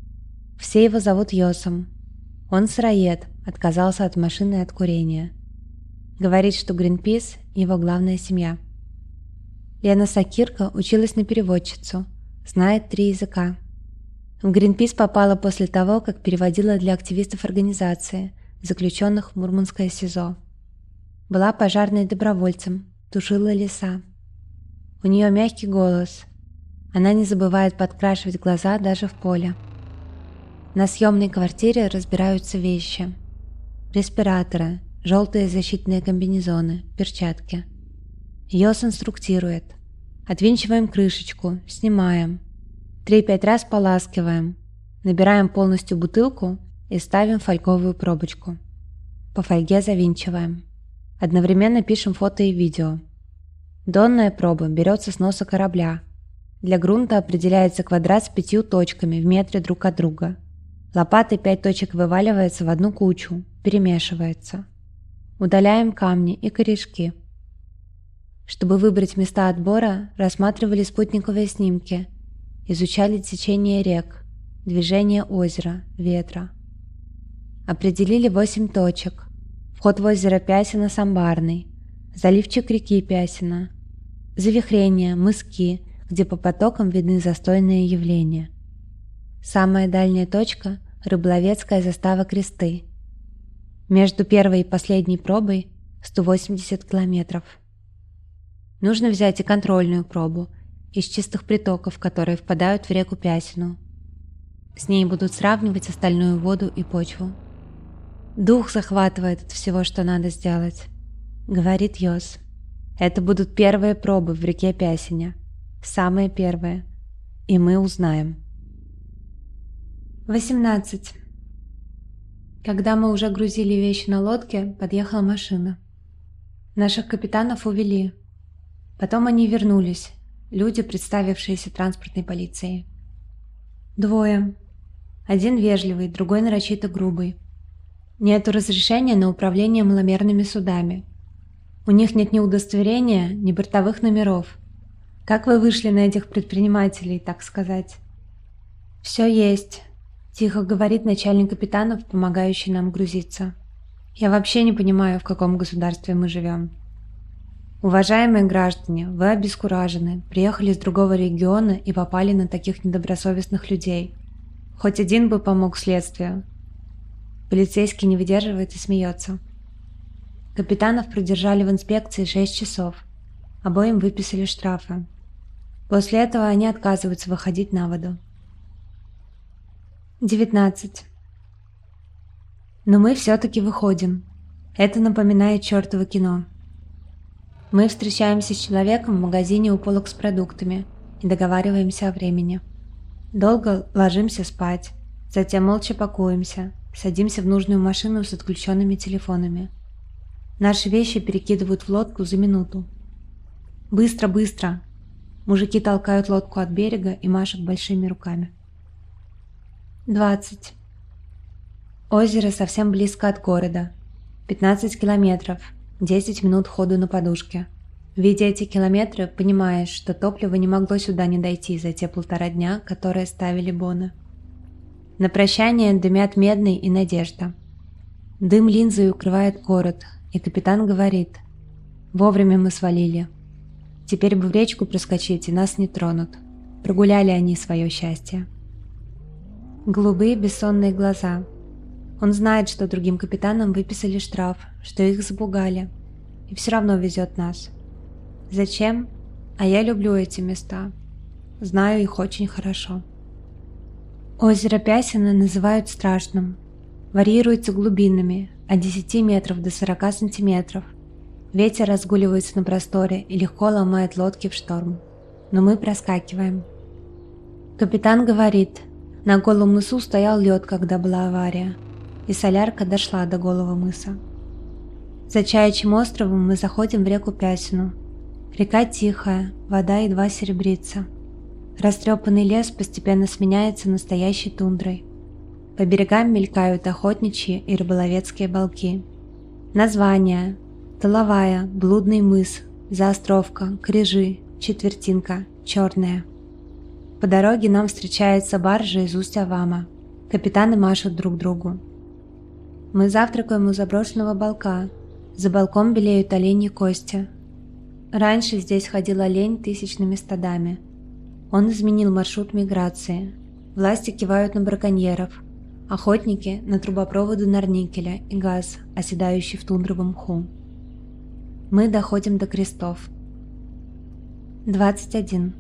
Все его зовут Йосом. Он сыроед, отказался от машины и от курения. Говорит, что Гринпис – его главная семья. Лена Сакирко училась на переводчицу, знает три языка. В Гринпис попала после того, как переводила для активистов организации, заключенных в Мурманское СИЗО. Была пожарной добровольцем, тушила леса. У нее мягкий голос. Она не забывает подкрашивать глаза даже в поле. На съемной квартире разбираются вещи. Респираторы, желтые защитные комбинезоны, перчатки. Йос инструктирует. Отвинчиваем крышечку, снимаем. Три-пять раз поласкиваем. Набираем полностью бутылку и ставим фольговую пробочку. По фольге завинчиваем. Одновременно пишем фото и видео. Донная проба берется с носа корабля. Для грунта определяется квадрат с пятью точками в метре друг от друга. Лопатой пять точек вываливается в одну кучу, перемешивается. Удаляем камни и корешки. Чтобы выбрать места отбора, рассматривали спутниковые снимки, изучали течение рек, движение озера, ветра. Определили восемь точек. Вход в озеро Пясино с Амбарной, заливчик реки Пясино, завихрения, мыски, где по потокам видны застойные явления. Самая дальняя точка – Рыболовецкая застава Кресты. Между первой и последней пробой – сто восемьдесят километров. Нужно взять и контрольную пробу из чистых притоков, которые впадают в реку Пясину. С ней будут сравнивать остальную воду и почву. Дух захватывает от всего, что надо сделать, говорит Йос. Это будут первые пробы в реке Пясине. Самые первые. И мы узнаем. восемнадцать. Когда мы уже грузили вещи на лодке, подъехала машина. Наших капитанов увели. Потом они вернулись, люди, представившиеся транспортной полицией. Двое. Один вежливый, другой нарочито грубый. Нету разрешения на управление маломерными судами. У них нет ни удостоверения, ни бортовых номеров. Как вы вышли на этих предпринимателей, так сказать? Все есть, тихо говорит начальник капитанов, помогающий нам грузиться. Я вообще не понимаю, в каком государстве мы живем. Уважаемые граждане, вы обескуражены, приехали из другого региона и попали на таких недобросовестных людей. Хоть один бы помог следствию. Полицейский не выдерживает и смеется. Капитанов продержали в инспекции шесть часов. Обоим выписали штрафы. После этого они отказываются выходить на воду. девятнадцать. Но мы все-таки выходим. Это напоминает чертово кино. Мы встречаемся с человеком в магазине у полок с продуктами и договариваемся о времени. Долго ложимся спать, затем молча пакуемся, садимся в нужную машину с отключенными телефонами. Наши вещи перекидывают в лодку за минуту. Быстро, быстро! Мужики толкают лодку от берега и машут большими руками. двадцать. Озеро совсем близко от города. пятнадцать километров. десять минут ходу на подушке. Видя эти километры, понимаешь, что топливо не могло сюда не дойти за те полтора дня, которые ставили боны. На прощание дымят Медный и Надежда. Дым линзой укрывает город, и капитан говорит: «Вовремя мы свалили. Теперь бы в речку проскочить, и нас не тронут». Прогуляли они свое счастье. Голубые бессонные глаза. Он знает, что другим капитанам выписали штраф, что их запугали, и все равно везет нас. Зачем? А я люблю эти места. Знаю их очень хорошо. Озеро Пясино называют страшным. Варьируется глубинами от десяти метров до сорока сантиметров. Ветер разгуливается на просторе и легко ломает лодки в шторм. Но мы проскакиваем. Капитан говорит: на Голом мысу стоял лед, когда была авария, и солярка дошла до Голого мыса. За Чаячьим островом мы заходим в реку Пясину. Река тихая, вода едва серебрится. Растрепанный лес постепенно сменяется настоящей тундрой. По берегам мелькают охотничьи и рыболовецкие балки. Названия: Толовая, Блудный мыс, Заостровка, Крижи, Четвертинка, черные. По дороге нам встречается баржа из Усть-Авама. Капитаны машут друг другу. Мы завтракаем у заброшенного балка. За балком белеют оленьи кости. Раньше здесь ходил олень тысячными стадами. Он изменил маршрут миграции. Власти кивают на браконьеров. Охотники на трубопроводы Норникеля и газ, оседающий в тундровом мху. Мы доходим до крестов. двадцать один.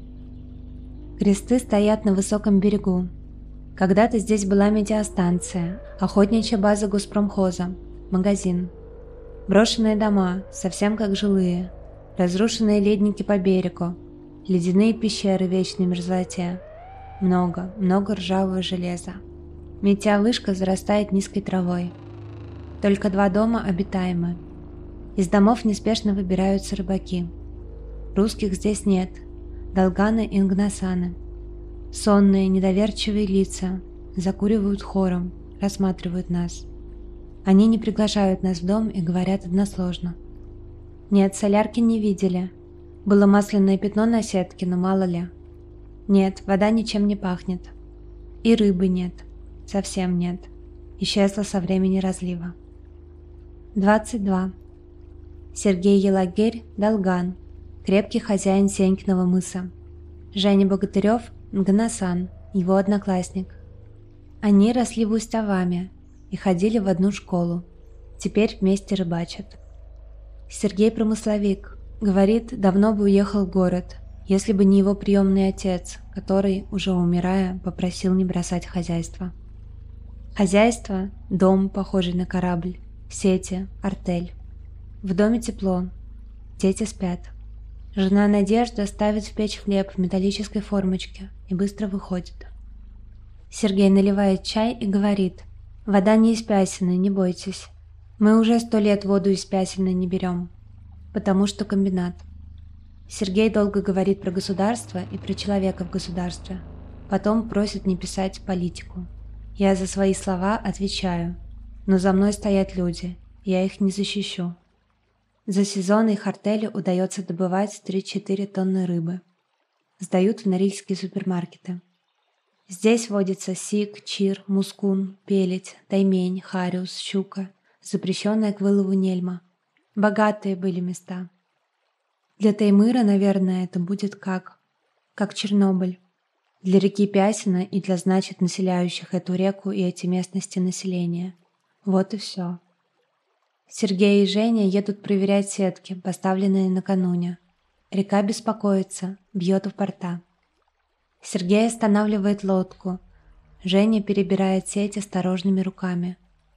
Кресты стоят на высоком берегу. Когда-то здесь была метеостанция, охотничья база госпромхоза, магазин. Брошенные дома, совсем как жилые. Разрушенные ледники по берегу. Ледяные пещеры в вечной мерзлоте. Много, много ржавого железа. Метеовышка зарастает низкой травой. Только два дома обитаемы. Из домов неспешно выбираются рыбаки. Русских здесь нет. Долганы и Нгнасаны. Сонные, недоверчивые лица закуривают хором, рассматривают нас. Они не приглашают нас в дом и говорят односложно. Нет, солярки не видели. Было масляное пятно на сетке, но мало ли. Нет, вода ничем не пахнет. И рыбы нет. Совсем нет. Исчезла со времени разлива. двадцать два. Сергей Елагерь Долган, крепкий хозяин Сенькиного мыса. Женя Богатырев Нгнасан, его одноклассник. Они росли в Усть-Аваме и ходили в одну школу. Теперь вместе рыбачат. Сергей промысловик. Говорит, давно бы уехал в город, если бы не его приемный отец, который, уже умирая, попросил не бросать хозяйство. Хозяйство – дом, похожий на корабль, сети, артель. В доме тепло, дети спят. Жена Надежда ставит в печь хлеб в металлической формочке и быстро выходит. Сергей наливает чай и говорит: «Вода не из Пясиной, не бойтесь. Мы уже сто лет воду из Пясиной не берем, потому что комбинат». Сергей долго говорит про государство и про человека в государстве. Потом просит не писать политику. Я за свои слова отвечаю, но за мной стоят люди, я их не защищу. За сезон их артели удается добывать три-четыре тонны рыбы. Сдают в норильские супермаркеты. Здесь водится сик, чир, мускун, пеледь, таймень, хариус, щука, запрещенная к вылову нельма. Богатые были места. Для Таймыра, наверное, это будет как, как Чернобыль. Для реки Пясина и для, значит, населяющих эту реку и эти местности населения. Вот и все. Сергей и Женя едут проверять сетки, поставленные накануне. Река беспокоится, бьет в борта. Сергей останавливает лодку. Женя перебирает сеть осторожными руками.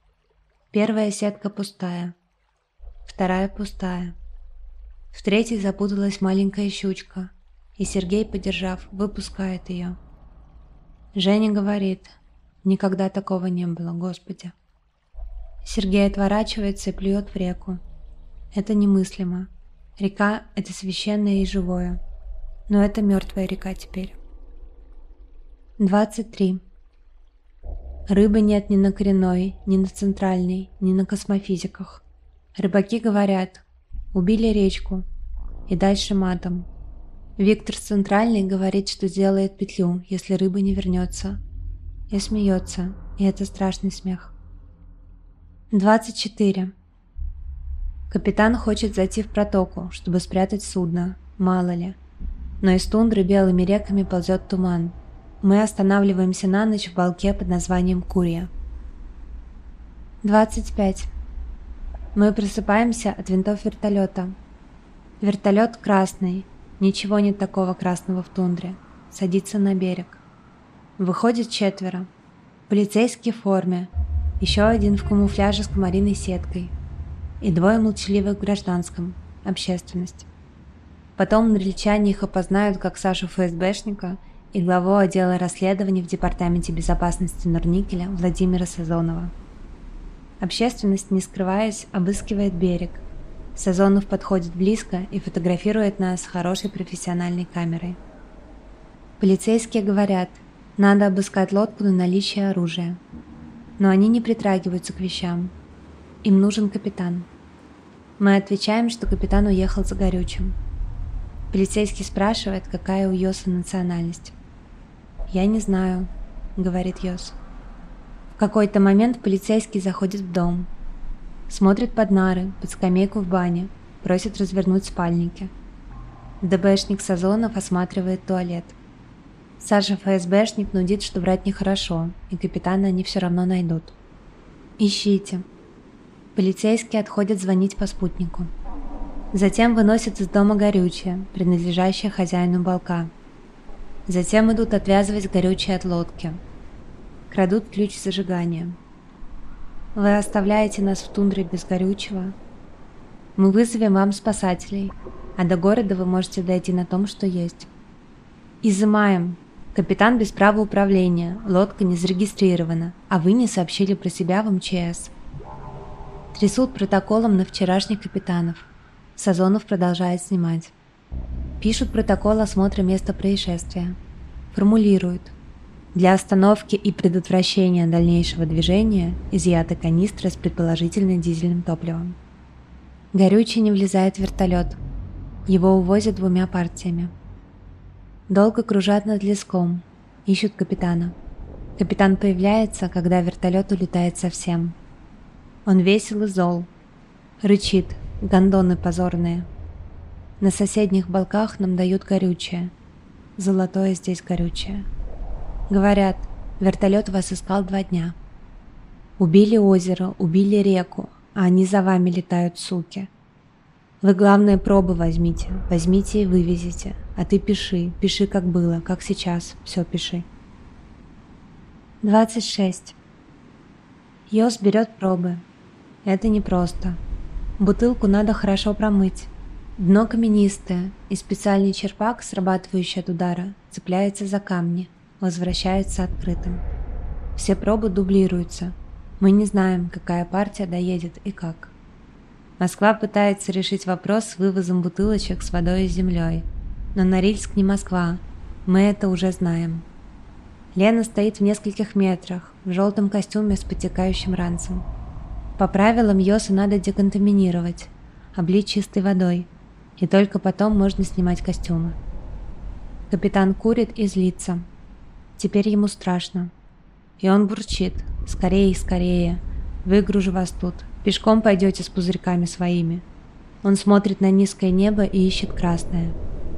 Первая сетка пустая. Вторая пустая. В третьей запуталась маленькая щучка, и Сергей, подержав, выпускает ее. Женя говорит: «Никогда такого не было, Господи». Сергей отворачивается и плюет в реку. Это немыслимо. Река — это священное и живое. Но это мертвая река теперь. двадцать три. Рыбы нет ни на Коренной, ни на Центральной, ни на космофизиках. Рыбаки говорят: «Убили речку». И дальше матом. Виктор Центральный говорит, что сделает петлю, если рыба не вернется. И смеется, и это страшный смех. двадцать четыре. Капитан хочет зайти в протоку, чтобы спрятать судно, мало ли. Но из тундры белыми реками ползет туман. Мы останавливаемся на ночь в балке под названием Курья. двадцать пять. Мы просыпаемся от винтов вертолета. Вертолет красный. Ничего нет такого красного в тундре. Садится на берег. Выходит четверо. Полицейские в форме. Еще один в камуфляже с комариной сеткой. И двое молчаливых в гражданском. Общественность. Потом норильчане их опознают как Сашу ФСБшника и главу отдела расследований в Департаменте безопасности Норникеля Владимира Сазонова. Общественность, не скрываясь, обыскивает берег. Сазонов подходит близко и фотографирует нас с хорошей профессиональной камерой. Полицейские говорят: надо обыскать лодку на наличие оружия. Но они не притрагиваются к вещам. Им нужен капитан. Мы отвечаем, что капитан уехал за горючим. Полицейский спрашивает, какая у Йоса национальность. «Я не знаю», — говорит Йос. В какой-то момент полицейский заходит в дом, смотрит под нары, под скамейку в бане, просит развернуть спальники. ДБшник Сазонов осматривает туалет. Саша ФСБшник нудит, что врать нехорошо, и капитана они все равно найдут. «Ищите». Полицейские отходят звонить по спутнику. Затем выносят из дома горючее, принадлежащее хозяину балка. Затем идут отвязывать горючее от лодки. Крадут ключ зажигания. «Вы оставляете нас в тундре без горючего? Мы вызовем вам спасателей, а до города вы можете дойти на том, что есть». «Изымаем. Капитан без права управления, лодка не зарегистрирована, а вы не сообщили про себя в МЧС». Трясут протоколом на вчерашних капитанов. Сазонов продолжает снимать. Пишут протокол осмотра места происшествия. Формулируют. Для остановки и предотвращения дальнейшего движения изъята канистра с предположительно дизельным топливом. Горючее не влезает в вертолет. Его увозят двумя партиями. Долго кружат над леском, ищут капитана. Капитан появляется, когда вертолет улетает совсем. Он весел и зол. Рычит, гондоны позорные. На соседних балках нам дают горючее. Золотое здесь горючее. Говорят, вертолет вас искал два дня. Убили озеро, убили реку, а они за вами летают, суки. Вы, главное, пробы возьмите, возьмите и вывезите. А ты пиши, пиши, как было, как сейчас, все пиши. двадцать шесть. Йос берет пробы. Это непросто. Бутылку надо хорошо промыть. Дно каменистое, и специальный черпак, срабатывающий от удара, цепляется за камни, возвращается открытым. Все пробы дублируются. Мы не знаем, какая партия доедет и как. Москва пытается решить вопрос с вывозом бутылочек с водой и землей. Но Норильск не Москва, мы это уже знаем. Лена стоит в нескольких метрах, в желтом костюме с подтекающим ранцем. По правилам Йоса надо деконтаминировать, облить чистой водой, и только потом можно снимать костюмы. Капитан курит и злится. Теперь ему страшно. И он бурчит: «Скорее, скорее, выгружу вас тут, пешком пойдете с пузырьками своими». Он смотрит на низкое небо и ищет красное.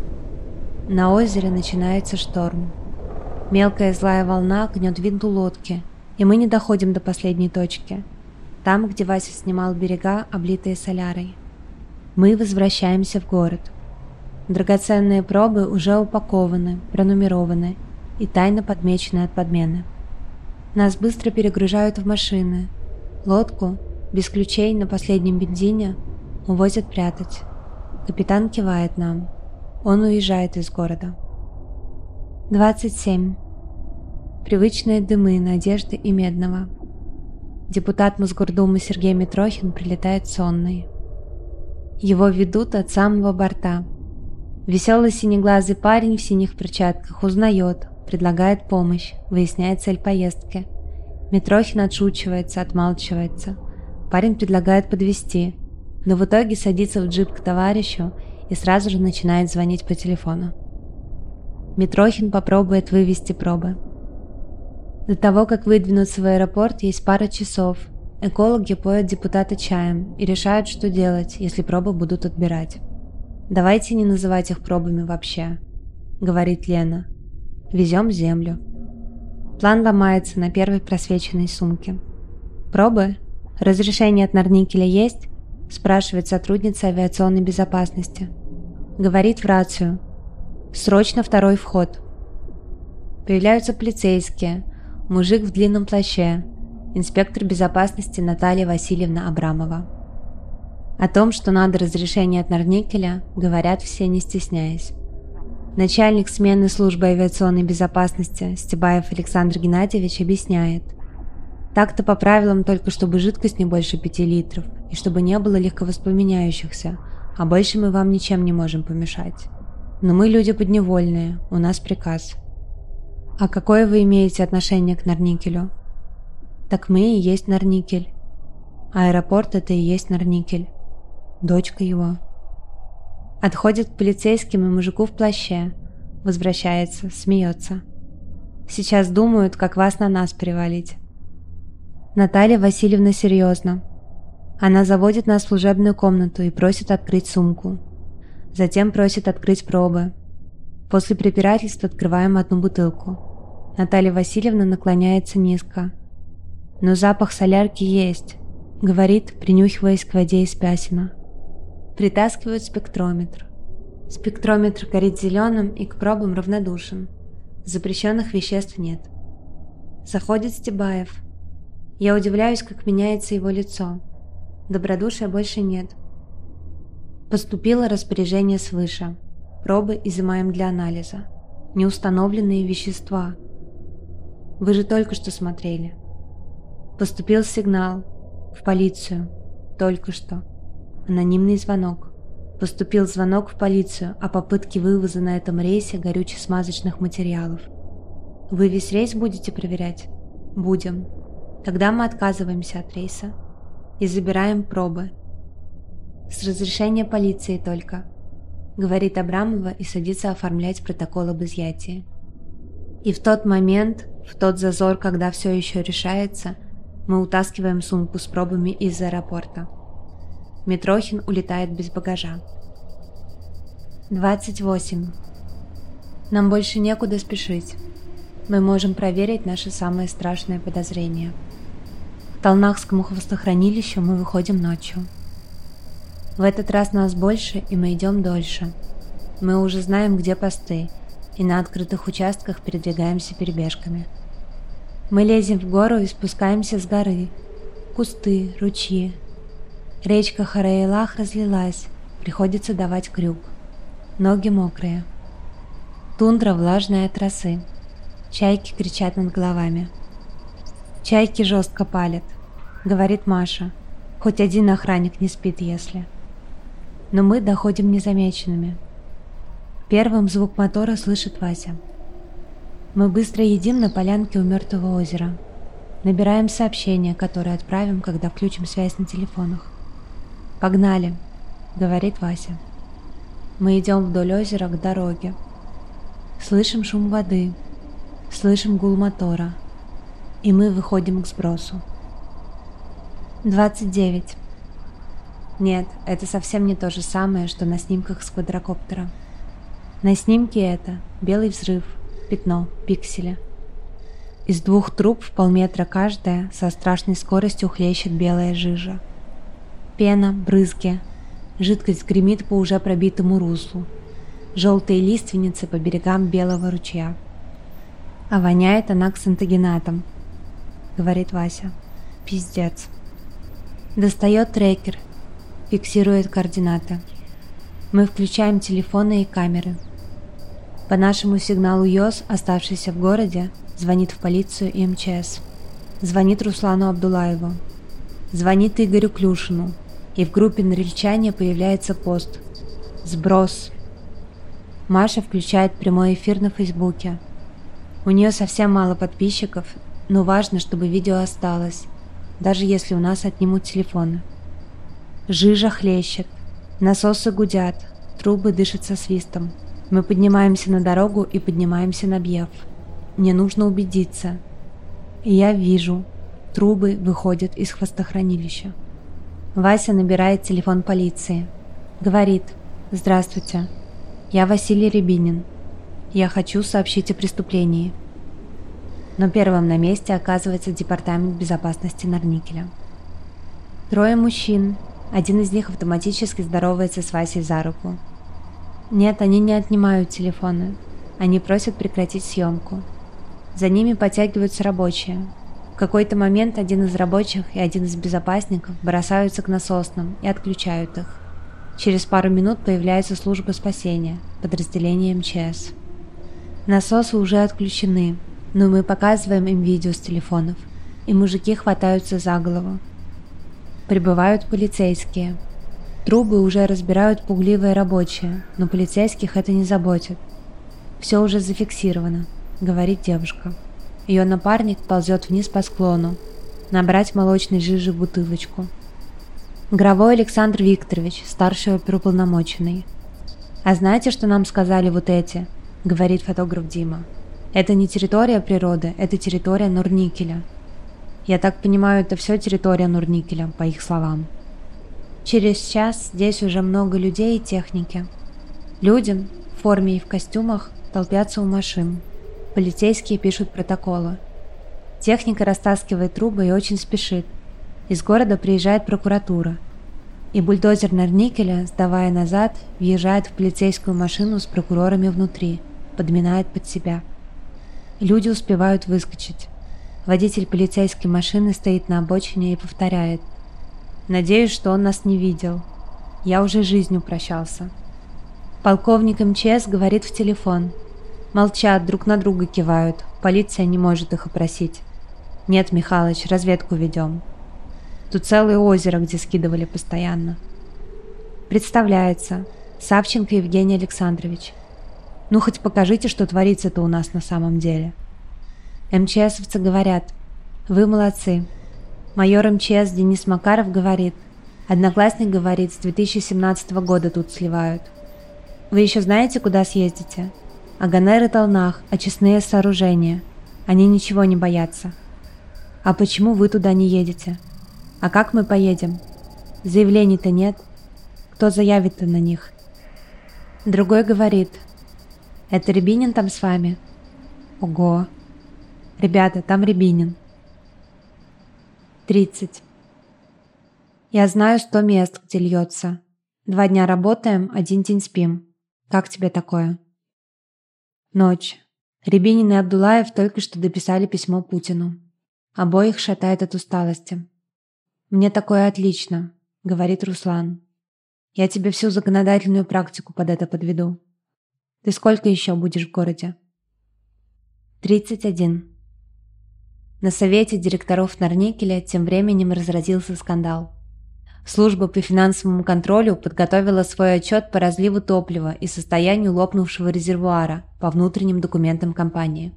На озере начинается шторм. Мелкая злая волна гнет винту лодки, и мы не доходим до последней точки, там, где Вася снимал берега, облитые солярой. Мы возвращаемся в город. Драгоценные пробы уже упакованы, пронумерованы и тайно подмечены от подмены. Нас быстро перегружают в машины. Лодку, без ключей на последнем бензине, увозят прятать. Капитан кивает нам. Он уезжает из города. двадцать семь. Привычные дымы Надежды и Медного. Депутат Мосгордумы Сергей Митрохин прилетает сонный. Его ведут от самого борта. Веселый синеглазый парень в синих перчатках узнает, предлагает помощь, выясняет цель поездки. Митрохин отшучивается, отмалчивается. Парень предлагает подвезти, но в итоге садится в джип к товарищу и сразу же начинает звонить по телефону. Митрохин попробует вывести пробы. До того, как выдвинуться в аэропорт, есть пара часов. Экологи поят депутата чаем и решают, что делать, если пробы будут отбирать. «Давайте не называть их пробами вообще», — говорит Лена. «Везем землю». План ломается на первой просвеченной сумке. «Пробы? Разрешение от Норникеля есть?» — спрашивает сотрудница авиационной безопасности. Говорит в рацию: «Срочно второй вход». Появляются полицейские, мужик в длинном плаще, инспектор безопасности Наталья Васильевна Абрамова. О том, что надо разрешение от Норникеля, говорят все, не стесняясь. Начальник смены службы авиационной безопасности Стебаев Александр Геннадьевич объясняет: так-то по правилам только чтобы жидкость не больше пяти литров и чтобы не было легковоспламеняющихся, а больше мы вам ничем не можем помешать. Но мы люди подневольные, у нас приказ. А какое вы имеете отношение к Норникелю? Так мы и есть Норникель. Аэропорт — это и есть Норникель. Дочка его. Отходит к полицейским и мужику в плаще. Возвращается, смеется. Сейчас думают, как вас на нас перевалить. Наталья Васильевна серьезно. Она заводит нас в служебную комнату и просит открыть сумку. Затем просит открыть пробы. После препирательств открываем одну бутылку. Наталья Васильевна наклоняется низко. «Но запах солярки есть», — говорит, принюхиваясь к воде из пясина. Притаскивают спектрометр. Спектрометр горит зеленым и к пробам равнодушен. Запрещенных веществ нет. Заходит Стебаев. Я удивляюсь, как меняется его лицо. Добродушия больше нет. Поступило распоряжение свыше. Пробы изымаем для анализа. Неустановленные вещества. Вы же только что смотрели. Поступил сигнал. В полицию. Только что. Анонимный звонок. Поступил звонок в полицию о попытке вывоза на этом рейсе горюче-смазочных материалов. Вы весь рейс будете проверять? Будем. Тогда мы отказываемся от рейса и забираем пробы. С разрешения полиции только, говорит Абрамова и садится оформлять протокол об изъятии. И в тот момент, в тот зазор, когда все еще решается, мы утаскиваем сумку с пробами из аэропорта. Митрохин улетает без багажа. двадцать восемь. Нам больше некуда спешить. Мы можем проверить наше самое страшное подозрение. К Талнахскому хвостохранилищу мы выходим ночью. В этот раз нас больше, и мы идем дольше. Мы уже знаем, где посты, и на открытых участках передвигаемся перебежками. Мы лезем в гору и спускаемся с горы. Кусты, ручьи. Речка Хараилах разлилась, приходится давать крюк. Ноги мокрые. Тундра влажная от росы. Чайки кричат над головами. Чайки жестко палят, говорит Маша. Хоть один охранник не спит, если. Но мы доходим незамеченными. Первым звук мотора слышит Вася. Мы быстро едим на полянке у мертвого озера. Набираем сообщение, которое отправим, когда включим связь на телефонах. «Погнали», — говорит Вася. Мы идем вдоль озера к дороге. Слышим шум воды, слышим гул мотора, и мы выходим к сбросу. двадцать девять. Нет, это совсем не то же самое, что на снимках с квадрокоптера. На снимке это белый взрыв, пятно, пиксели. Из двух труб в полметра каждая со страшной скоростью хлещет белая жижа. Пена, брызги. Жидкость гремит по уже пробитому руслу. Желтые лиственницы по берегам белого ручья. А воняет она ксантогенатом, говорит Вася. Пиздец. Достает трекер, фиксирует координаты. Мы включаем телефоны и камеры. По нашему сигналу ЙОС, оставшийся в городе, звонит в полицию и эм че эс. Звонит Руслану Абдулаеву. Звонит Игорю Клюшину. И в группе Норильчане появляется пост «Сброс». Маша включает прямой эфир на Фейсбуке. У нее совсем мало подписчиков, но важно, чтобы видео осталось, даже если у нас отнимут телефоны. Жижа хлещет, насосы гудят, трубы дышат со свистом. Мы поднимаемся на дорогу и поднимаемся на Бьев. Мне нужно убедиться. И я вижу, трубы выходят из хвостохранилища. Вася набирает телефон полиции. Говорит: «Здравствуйте, я Василий Рябинин. Я хочу сообщить о преступлении». Но первым на месте оказывается департамент безопасности Норникеля. Трое мужчин. Один из них автоматически здоровается с Васей за руку. Нет, они не отнимают телефоны. Они просят прекратить съемку. За ними подтягиваются рабочие. В какой-то момент один из рабочих и один из безопасников бросаются к насосным и отключают их. Через пару минут появляется служба спасения, подразделение эм че эс. Насосы уже отключены, но мы показываем им видео с телефонов, и мужики хватаются за голову. Прибывают полицейские. Трубы уже разбирают пугливые рабочие, но полицейских это не заботит. «Все уже зафиксировано», — говорит девушка. Ее напарник ползет вниз по склону, набрать молочной жижи в бутылочку. Гровой Александр Викторович, старший оперуполномоченный. «А знаете, что нам сказали вот эти?» — говорит фотограф Дима. «Это не территория природы, это территория Норникеля». Я так понимаю, это все территория Норникеля, по их словам. Через час здесь уже много людей и техники. Люди в форме и в костюмах толпятся у машин. Полицейские пишут протоколы. Техника растаскивает трубы и очень спешит. Из города приезжает прокуратура. И бульдозер Норникеля, сдавая назад, въезжает в полицейскую машину с прокурорами внутри, подминает под себя. Люди успевают выскочить. Водитель полицейской машины стоит на обочине и повторяет: «Надеюсь, что он нас не видел. Я уже жизнью прощался». Полковник эм че эс говорит в телефон. Молчат, друг на друга кивают. Полиция не может их опросить. «Нет, Михалыч, разведку ведем. Тут целое озеро, где скидывали постоянно». Представляется. Савченко Евгений Александрович. «Ну, хоть покажите, что творится-то у нас на самом деле». эм че эсовцы говорят: «Вы молодцы». Майор эм че эс Денис Макаров говорит: «Одноклассник говорит, с две тысячи семнадцатого года тут сливают». «Вы еще знаете, куда съездите?» «Аганер и Талнах, очистные сооружения. Они ничего не боятся». «А почему вы туда не едете?» «А как мы поедем? Заявлений-то нет. Кто заявит-то на них?» Другой говорит: «Это Рябинин там с вами?» «Ого! Ребята, там Рябинин». тридцать. Я знаю сто мест, где льется. Два дня работаем, один день спим. Как тебе такое? Ночь. Рябинин и Абдулаев только что дописали письмо Путину. Обоих шатает от усталости. «Мне такое отлично», — говорит Руслан. «Я тебе всю законодательную практику под это подведу. Ты сколько еще будешь в городе?» тридцать один. На совете директоров Норникеля тем временем разразился скандал. Служба по финансовому контролю подготовила свой отчет по разливу топлива и состоянию лопнувшего резервуара по внутренним документам компании.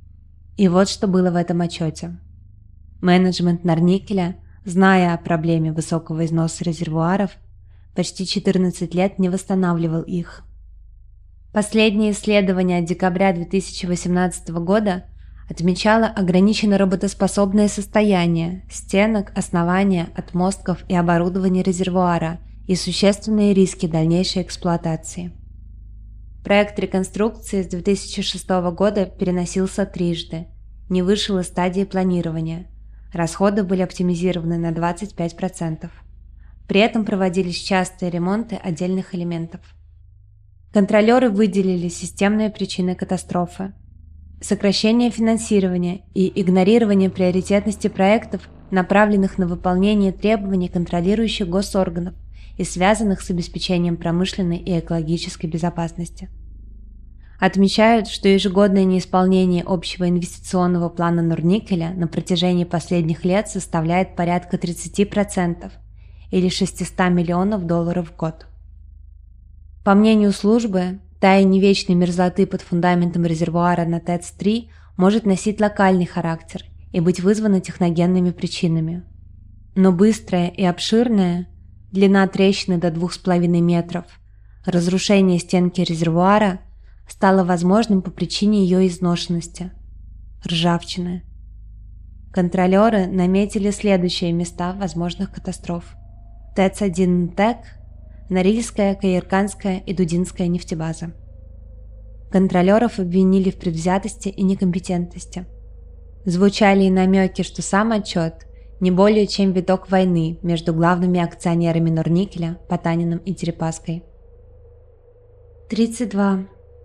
И вот что было в этом отчете. Менеджмент Норникеля, зная о проблеме высокого износа резервуаров, почти четырнадцать лет не восстанавливал их. Последнее исследование от декабря две тысячи восемнадцатого года отмечало ограниченно работоспособное состояние стенок, основания, отмостков и оборудования резервуара и существенные риски дальнейшей эксплуатации. Проект реконструкции с две тысячи шестого года переносился трижды, не вышел из стадии планирования, расходы были оптимизированы на двадцать пять процентов. При этом проводились частые ремонты отдельных элементов. Контролеры выделили системные причины катастрофы: сокращение финансирования и игнорирование приоритетности проектов, направленных на выполнение требований контролирующих госорганов и связанных с обеспечением промышленной и экологической безопасности. Отмечают, что ежегодное неисполнение общего инвестиционного плана Норникеля на протяжении последних лет составляет порядка тридцать процентов или шестьсот миллионов долларов в год. По мнению службы, таяние вечной мерзлоты под фундаментом резервуара на ТЭЦ три может носить локальный характер и быть вызвано техногенными причинами. Но быстрое и обширное, длина трещины до двух с половиной метров, разрушение стенки резервуара стало возможным по причине ее изношенности – ржавчины. Контролеры наметили следующие места возможных катастроф: ТЭЦ один НТЭК, Норильская, Каирканская и Дудинская нефтебаза. Контролеров обвинили в предвзятости и некомпетентности. Звучали и намеки, что сам отчет не более чем виток войны между главными акционерами Норникеля, Потаниным и Дерипаской. тридцать два.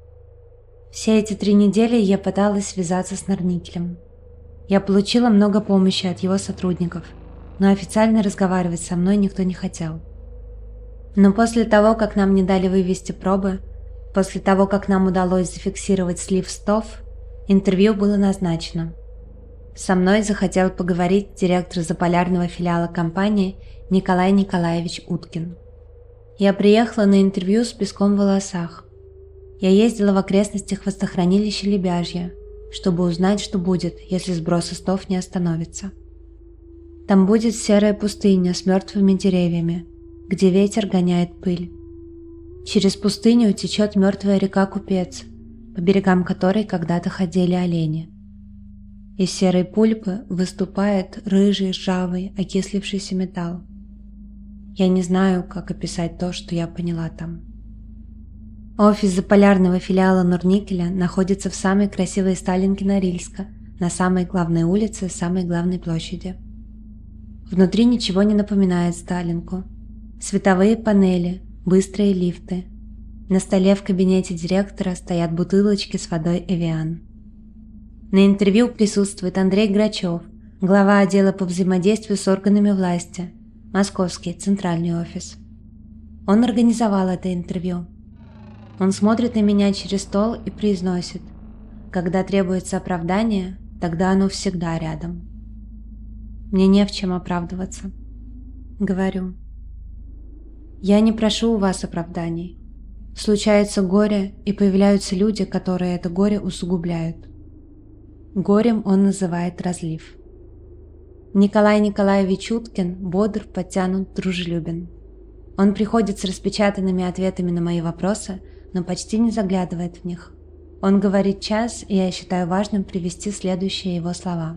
Все эти три недели я пыталась связаться с Норникелем. Я получила много помощи от его сотрудников, но официально разговаривать со мной никто не хотел. Но после того, как нам не дали вывести пробы, после того, как нам удалось зафиксировать слив СТОВ, интервью было назначено. Со мной захотел поговорить директор заполярного филиала компании Николай Николаевич Уткин. Я приехала на интервью с песком в волосах. Я ездила в окрестностях водохранилища Лебяжье, чтобы узнать, что будет, если сброс СТОВ не остановится. Там будет серая пустыня с мертвыми деревьями, где ветер гоняет пыль. Через пустыню течет мертвая река Купец, по берегам которой когда-то ходили олени. Из серой пульпы выступает рыжий, ржавый, окислившийся металл. Я не знаю, как описать то, что я поняла там. Офис заполярного филиала Норникеля находится в самой красивой Сталинке Норильска, на самой главной улице самой главной площади. Внутри ничего не напоминает Сталинку. Световые панели, быстрые лифты. На столе в кабинете директора стоят бутылочки с водой «Эвиан». На интервью присутствует Андрей Грачев, глава отдела по взаимодействию с органами власти, Московский центральный офис. Он организовал это интервью. Он смотрит на меня через стол и произносит: «Когда требуется оправдание, тогда оно всегда рядом». Мне не в чем оправдываться. Говорю: «Я не прошу у вас оправданий. Случается горе, и появляются люди, которые это горе усугубляют. Горем он называет разлив». Николай Николаевич Уткин бодр, подтянут, дружелюбен. Он приходит с распечатанными ответами на мои вопросы, но почти не заглядывает в них. Он говорит час, и я считаю важным привести следующие его слова.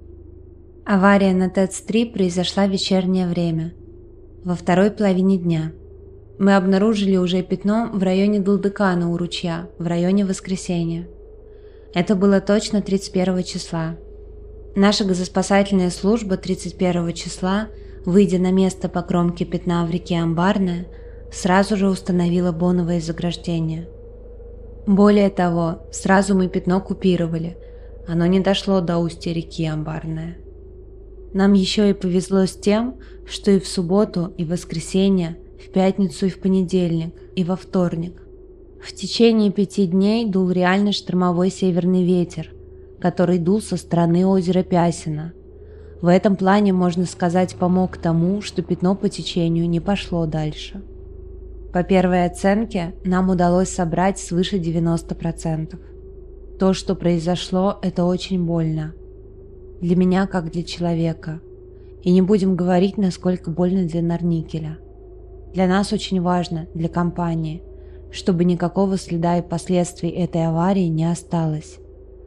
Авария на ТЭЦ три произошла в вечернее время, во второй половине дня. Мы обнаружили уже пятно в районе Далдыкана у ручья, в районе Воскресенья. Это было точно тридцать первого числа. Наша газоспасательная служба тридцать первого числа, выйдя на место по кромке пятна в реке Амбарная, сразу же установила боновое заграждение. Более того, сразу мы пятно купировали, оно не дошло до устья реки Амбарная. Нам еще и повезло с тем, что и в субботу, и в воскресенье, в пятницу и в понедельник, и во вторник в течение пяти дней дул реально штормовой северный ветер, который дул со стороны озера Пясино. В этом плане, можно сказать, помог тому, что пятно по течению не пошло дальше. По первой оценке, нам удалось собрать свыше девяноста процентов. То, что произошло, это очень больно. Для меня, как для человека. И не будем говорить, насколько больно для Норникеля. Для нас очень важно, для компании, чтобы никакого следа и последствий этой аварии не осталось.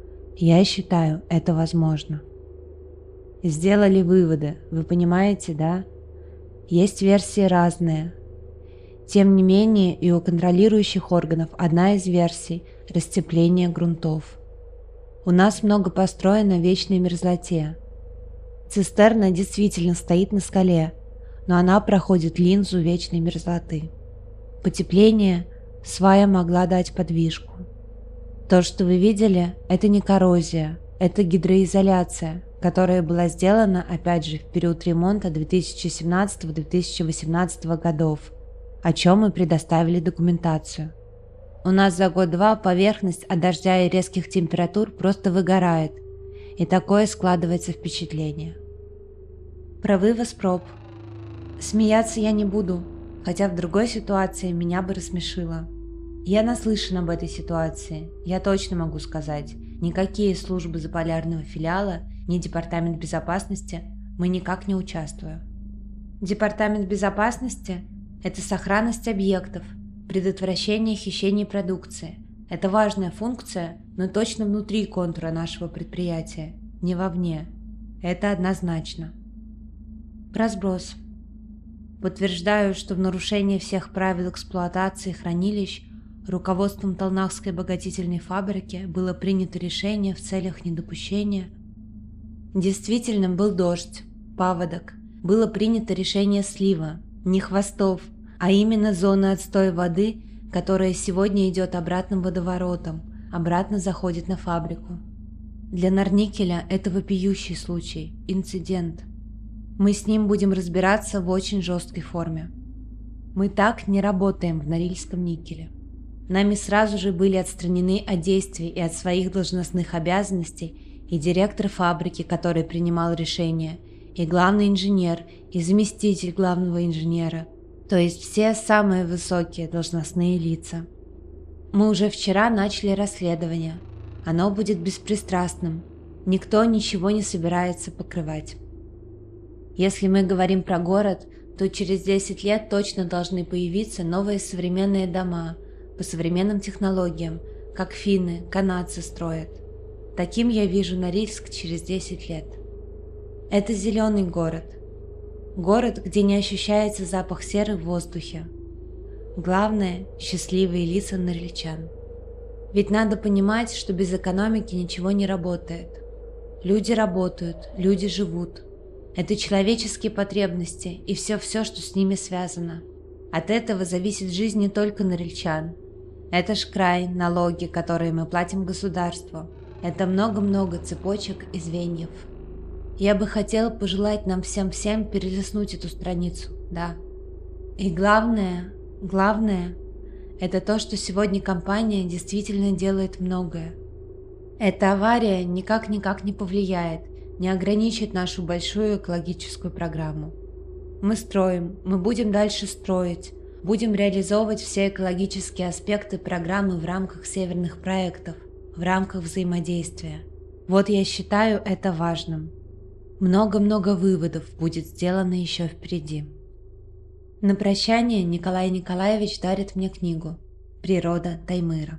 Я считаю, это возможно. Сделали выводы, вы понимаете, да? Есть версии разные. Тем не менее, и у контролирующих органов одна из версий – расцепление грунтов. У нас много построено в вечной мерзлоте. Цистерна действительно стоит на скале, но она проходит линзу вечной мерзлоты. Потепление свая могла дать подвижку. То, что вы видели, это не коррозия, это гидроизоляция, которая была сделана, опять же, в период ремонта две тысячи семнадцатого — две тысячи восемнадцатого годов, о чем мы предоставили документацию. У нас за год-два поверхность от дождя и резких температур просто выгорает, и такое складывается впечатление. Про вывоз проб. Смеяться я не буду, хотя в другой ситуации меня бы рассмешило. Я наслышан об этой ситуации, я точно могу сказать, никакие службы заполярного филиала, ни Департамент безопасности мы никак не участвуем. Департамент безопасности – это сохранность объектов, предотвращение хищения продукции. Это важная функция, но точно внутри контура нашего предприятия, не вовне. Это однозначно. Про сброс. Подтверждаю, что в нарушение всех правил эксплуатации хранилищ руководством Талнахской обогатительной фабрики было принято решение в целях недопущения. Действительно был дождь, паводок. Было принято решение слива, не хвостов, а именно зоны отстоя воды, которая сегодня идет обратным водоворотом, обратно заходит на фабрику. Для Норникеля это вопиющий случай, инцидент. Мы с ним будем разбираться в очень жесткой форме. Мы так не работаем в Норильском никеле. Нами сразу же были отстранены от действий и от своих должностных обязанностей и директор фабрики, который принимал решения, и главный инженер, и заместитель главного инженера, то есть все самые высокие должностные лица. Мы уже вчера начали расследование. Оно будет беспристрастным. Никто ничего не собирается покрывать. Если мы говорим про город, то через десять лет точно должны появиться новые современные дома по современным технологиям, как финны, канадцы строят. Таким я вижу Норильск через десять лет. Это зеленый город. Город, где не ощущается запах серы в воздухе. Главное – счастливые лица норильчан. Ведь надо понимать, что без экономики ничего не работает. Люди работают, люди живут. Это человеческие потребности и все-все, что с ними связано. От этого зависит жизнь не только норильчан. Это ж край, налоги, которые мы платим государству. Это много-много цепочек и звеньев. Я бы хотела пожелать нам всем-всем перелистнуть эту страницу, да. И главное, главное, это то, что сегодня компания действительно делает многое. Эта авария никак-никак не повлияет, не ограничит нашу большую экологическую программу. Мы строим, мы будем дальше строить, будем реализовывать все экологические аспекты программы в рамках северных проектов, в рамках взаимодействия. Вот я считаю это важным. Много-много выводов будет сделано еще впереди. На прощание Николай Николаевич дарит мне книгу «Природа Таймыра».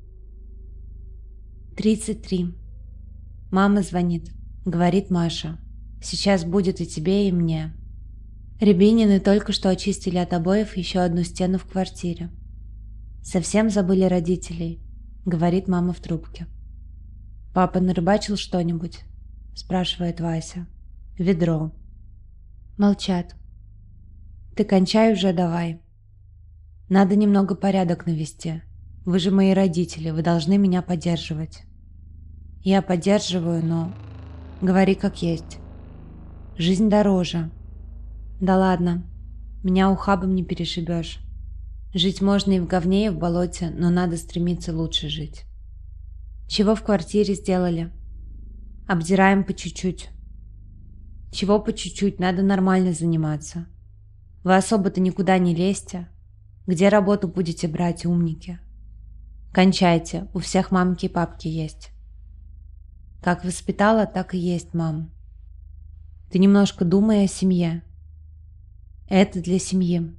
тридцать три. Мама звонит. Говорит Маша. Сейчас будет и тебе, и мне. Рябинины только что очистили от обоев еще одну стену в квартире. Совсем забыли родителей, говорит мама в трубке. Папа нарыбачил что-нибудь? Спрашивает Вася. Ведро. Молчат. Ты кончай уже давай. Надо немного порядок навести. Вы же мои родители, вы должны меня поддерживать. Я поддерживаю, но... Говори как есть. Жизнь дороже. Да ладно, меня ухабом не перешибешь. Жить можно и в говне, и в болоте, но надо стремиться лучше жить. Чего в квартире сделали? Обдираем по чуть-чуть. Чего по чуть-чуть, надо нормально заниматься. Вы особо-то никуда не лезьте. Где работу будете брать, умники? Кончайте, у всех мамки и папки есть. Как воспитала, так и есть, мам. Ты немножко думай о семье. Это для семьи.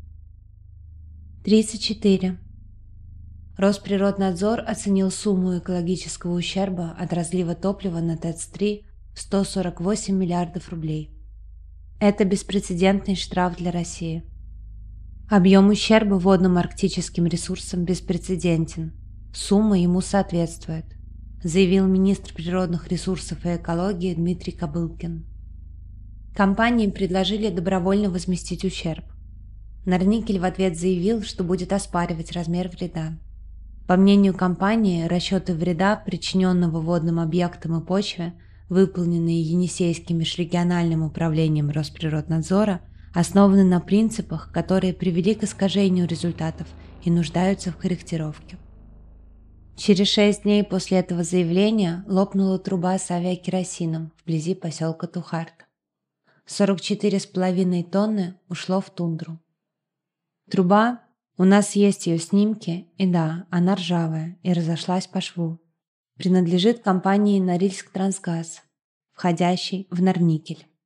тридцать четыре. Росприроднадзор оценил сумму экологического ущерба от разлива топлива на ТЭЦ три в сто сорок восемь миллиардов рублей. Это беспрецедентный штраф для России. Объем ущерба водным арктическим ресурсам беспрецедентен. Сумма ему соответствует, заявил министр природных ресурсов и экологии Дмитрий Кобылкин. Компании предложили добровольно возместить ущерб. Норникель в ответ заявил, что будет оспаривать размер вреда. По мнению компании, расчеты вреда, причиненного водным объектам и почве, выполненные Енисейским межрегиональным управлением Росприроднадзора, основаны на принципах, которые привели к искажению результатов и нуждаются в корректировке. Через шесть дней после этого заявления лопнула труба с авиакеросином вблизи поселка Тухарт. сорок четыре с половиной тонны ушло в тундру. Труба, у нас есть ее снимки, и да, она ржавая и разошлась по шву. Принадлежит компании Норильск Трансгаз, входящей в Норникель.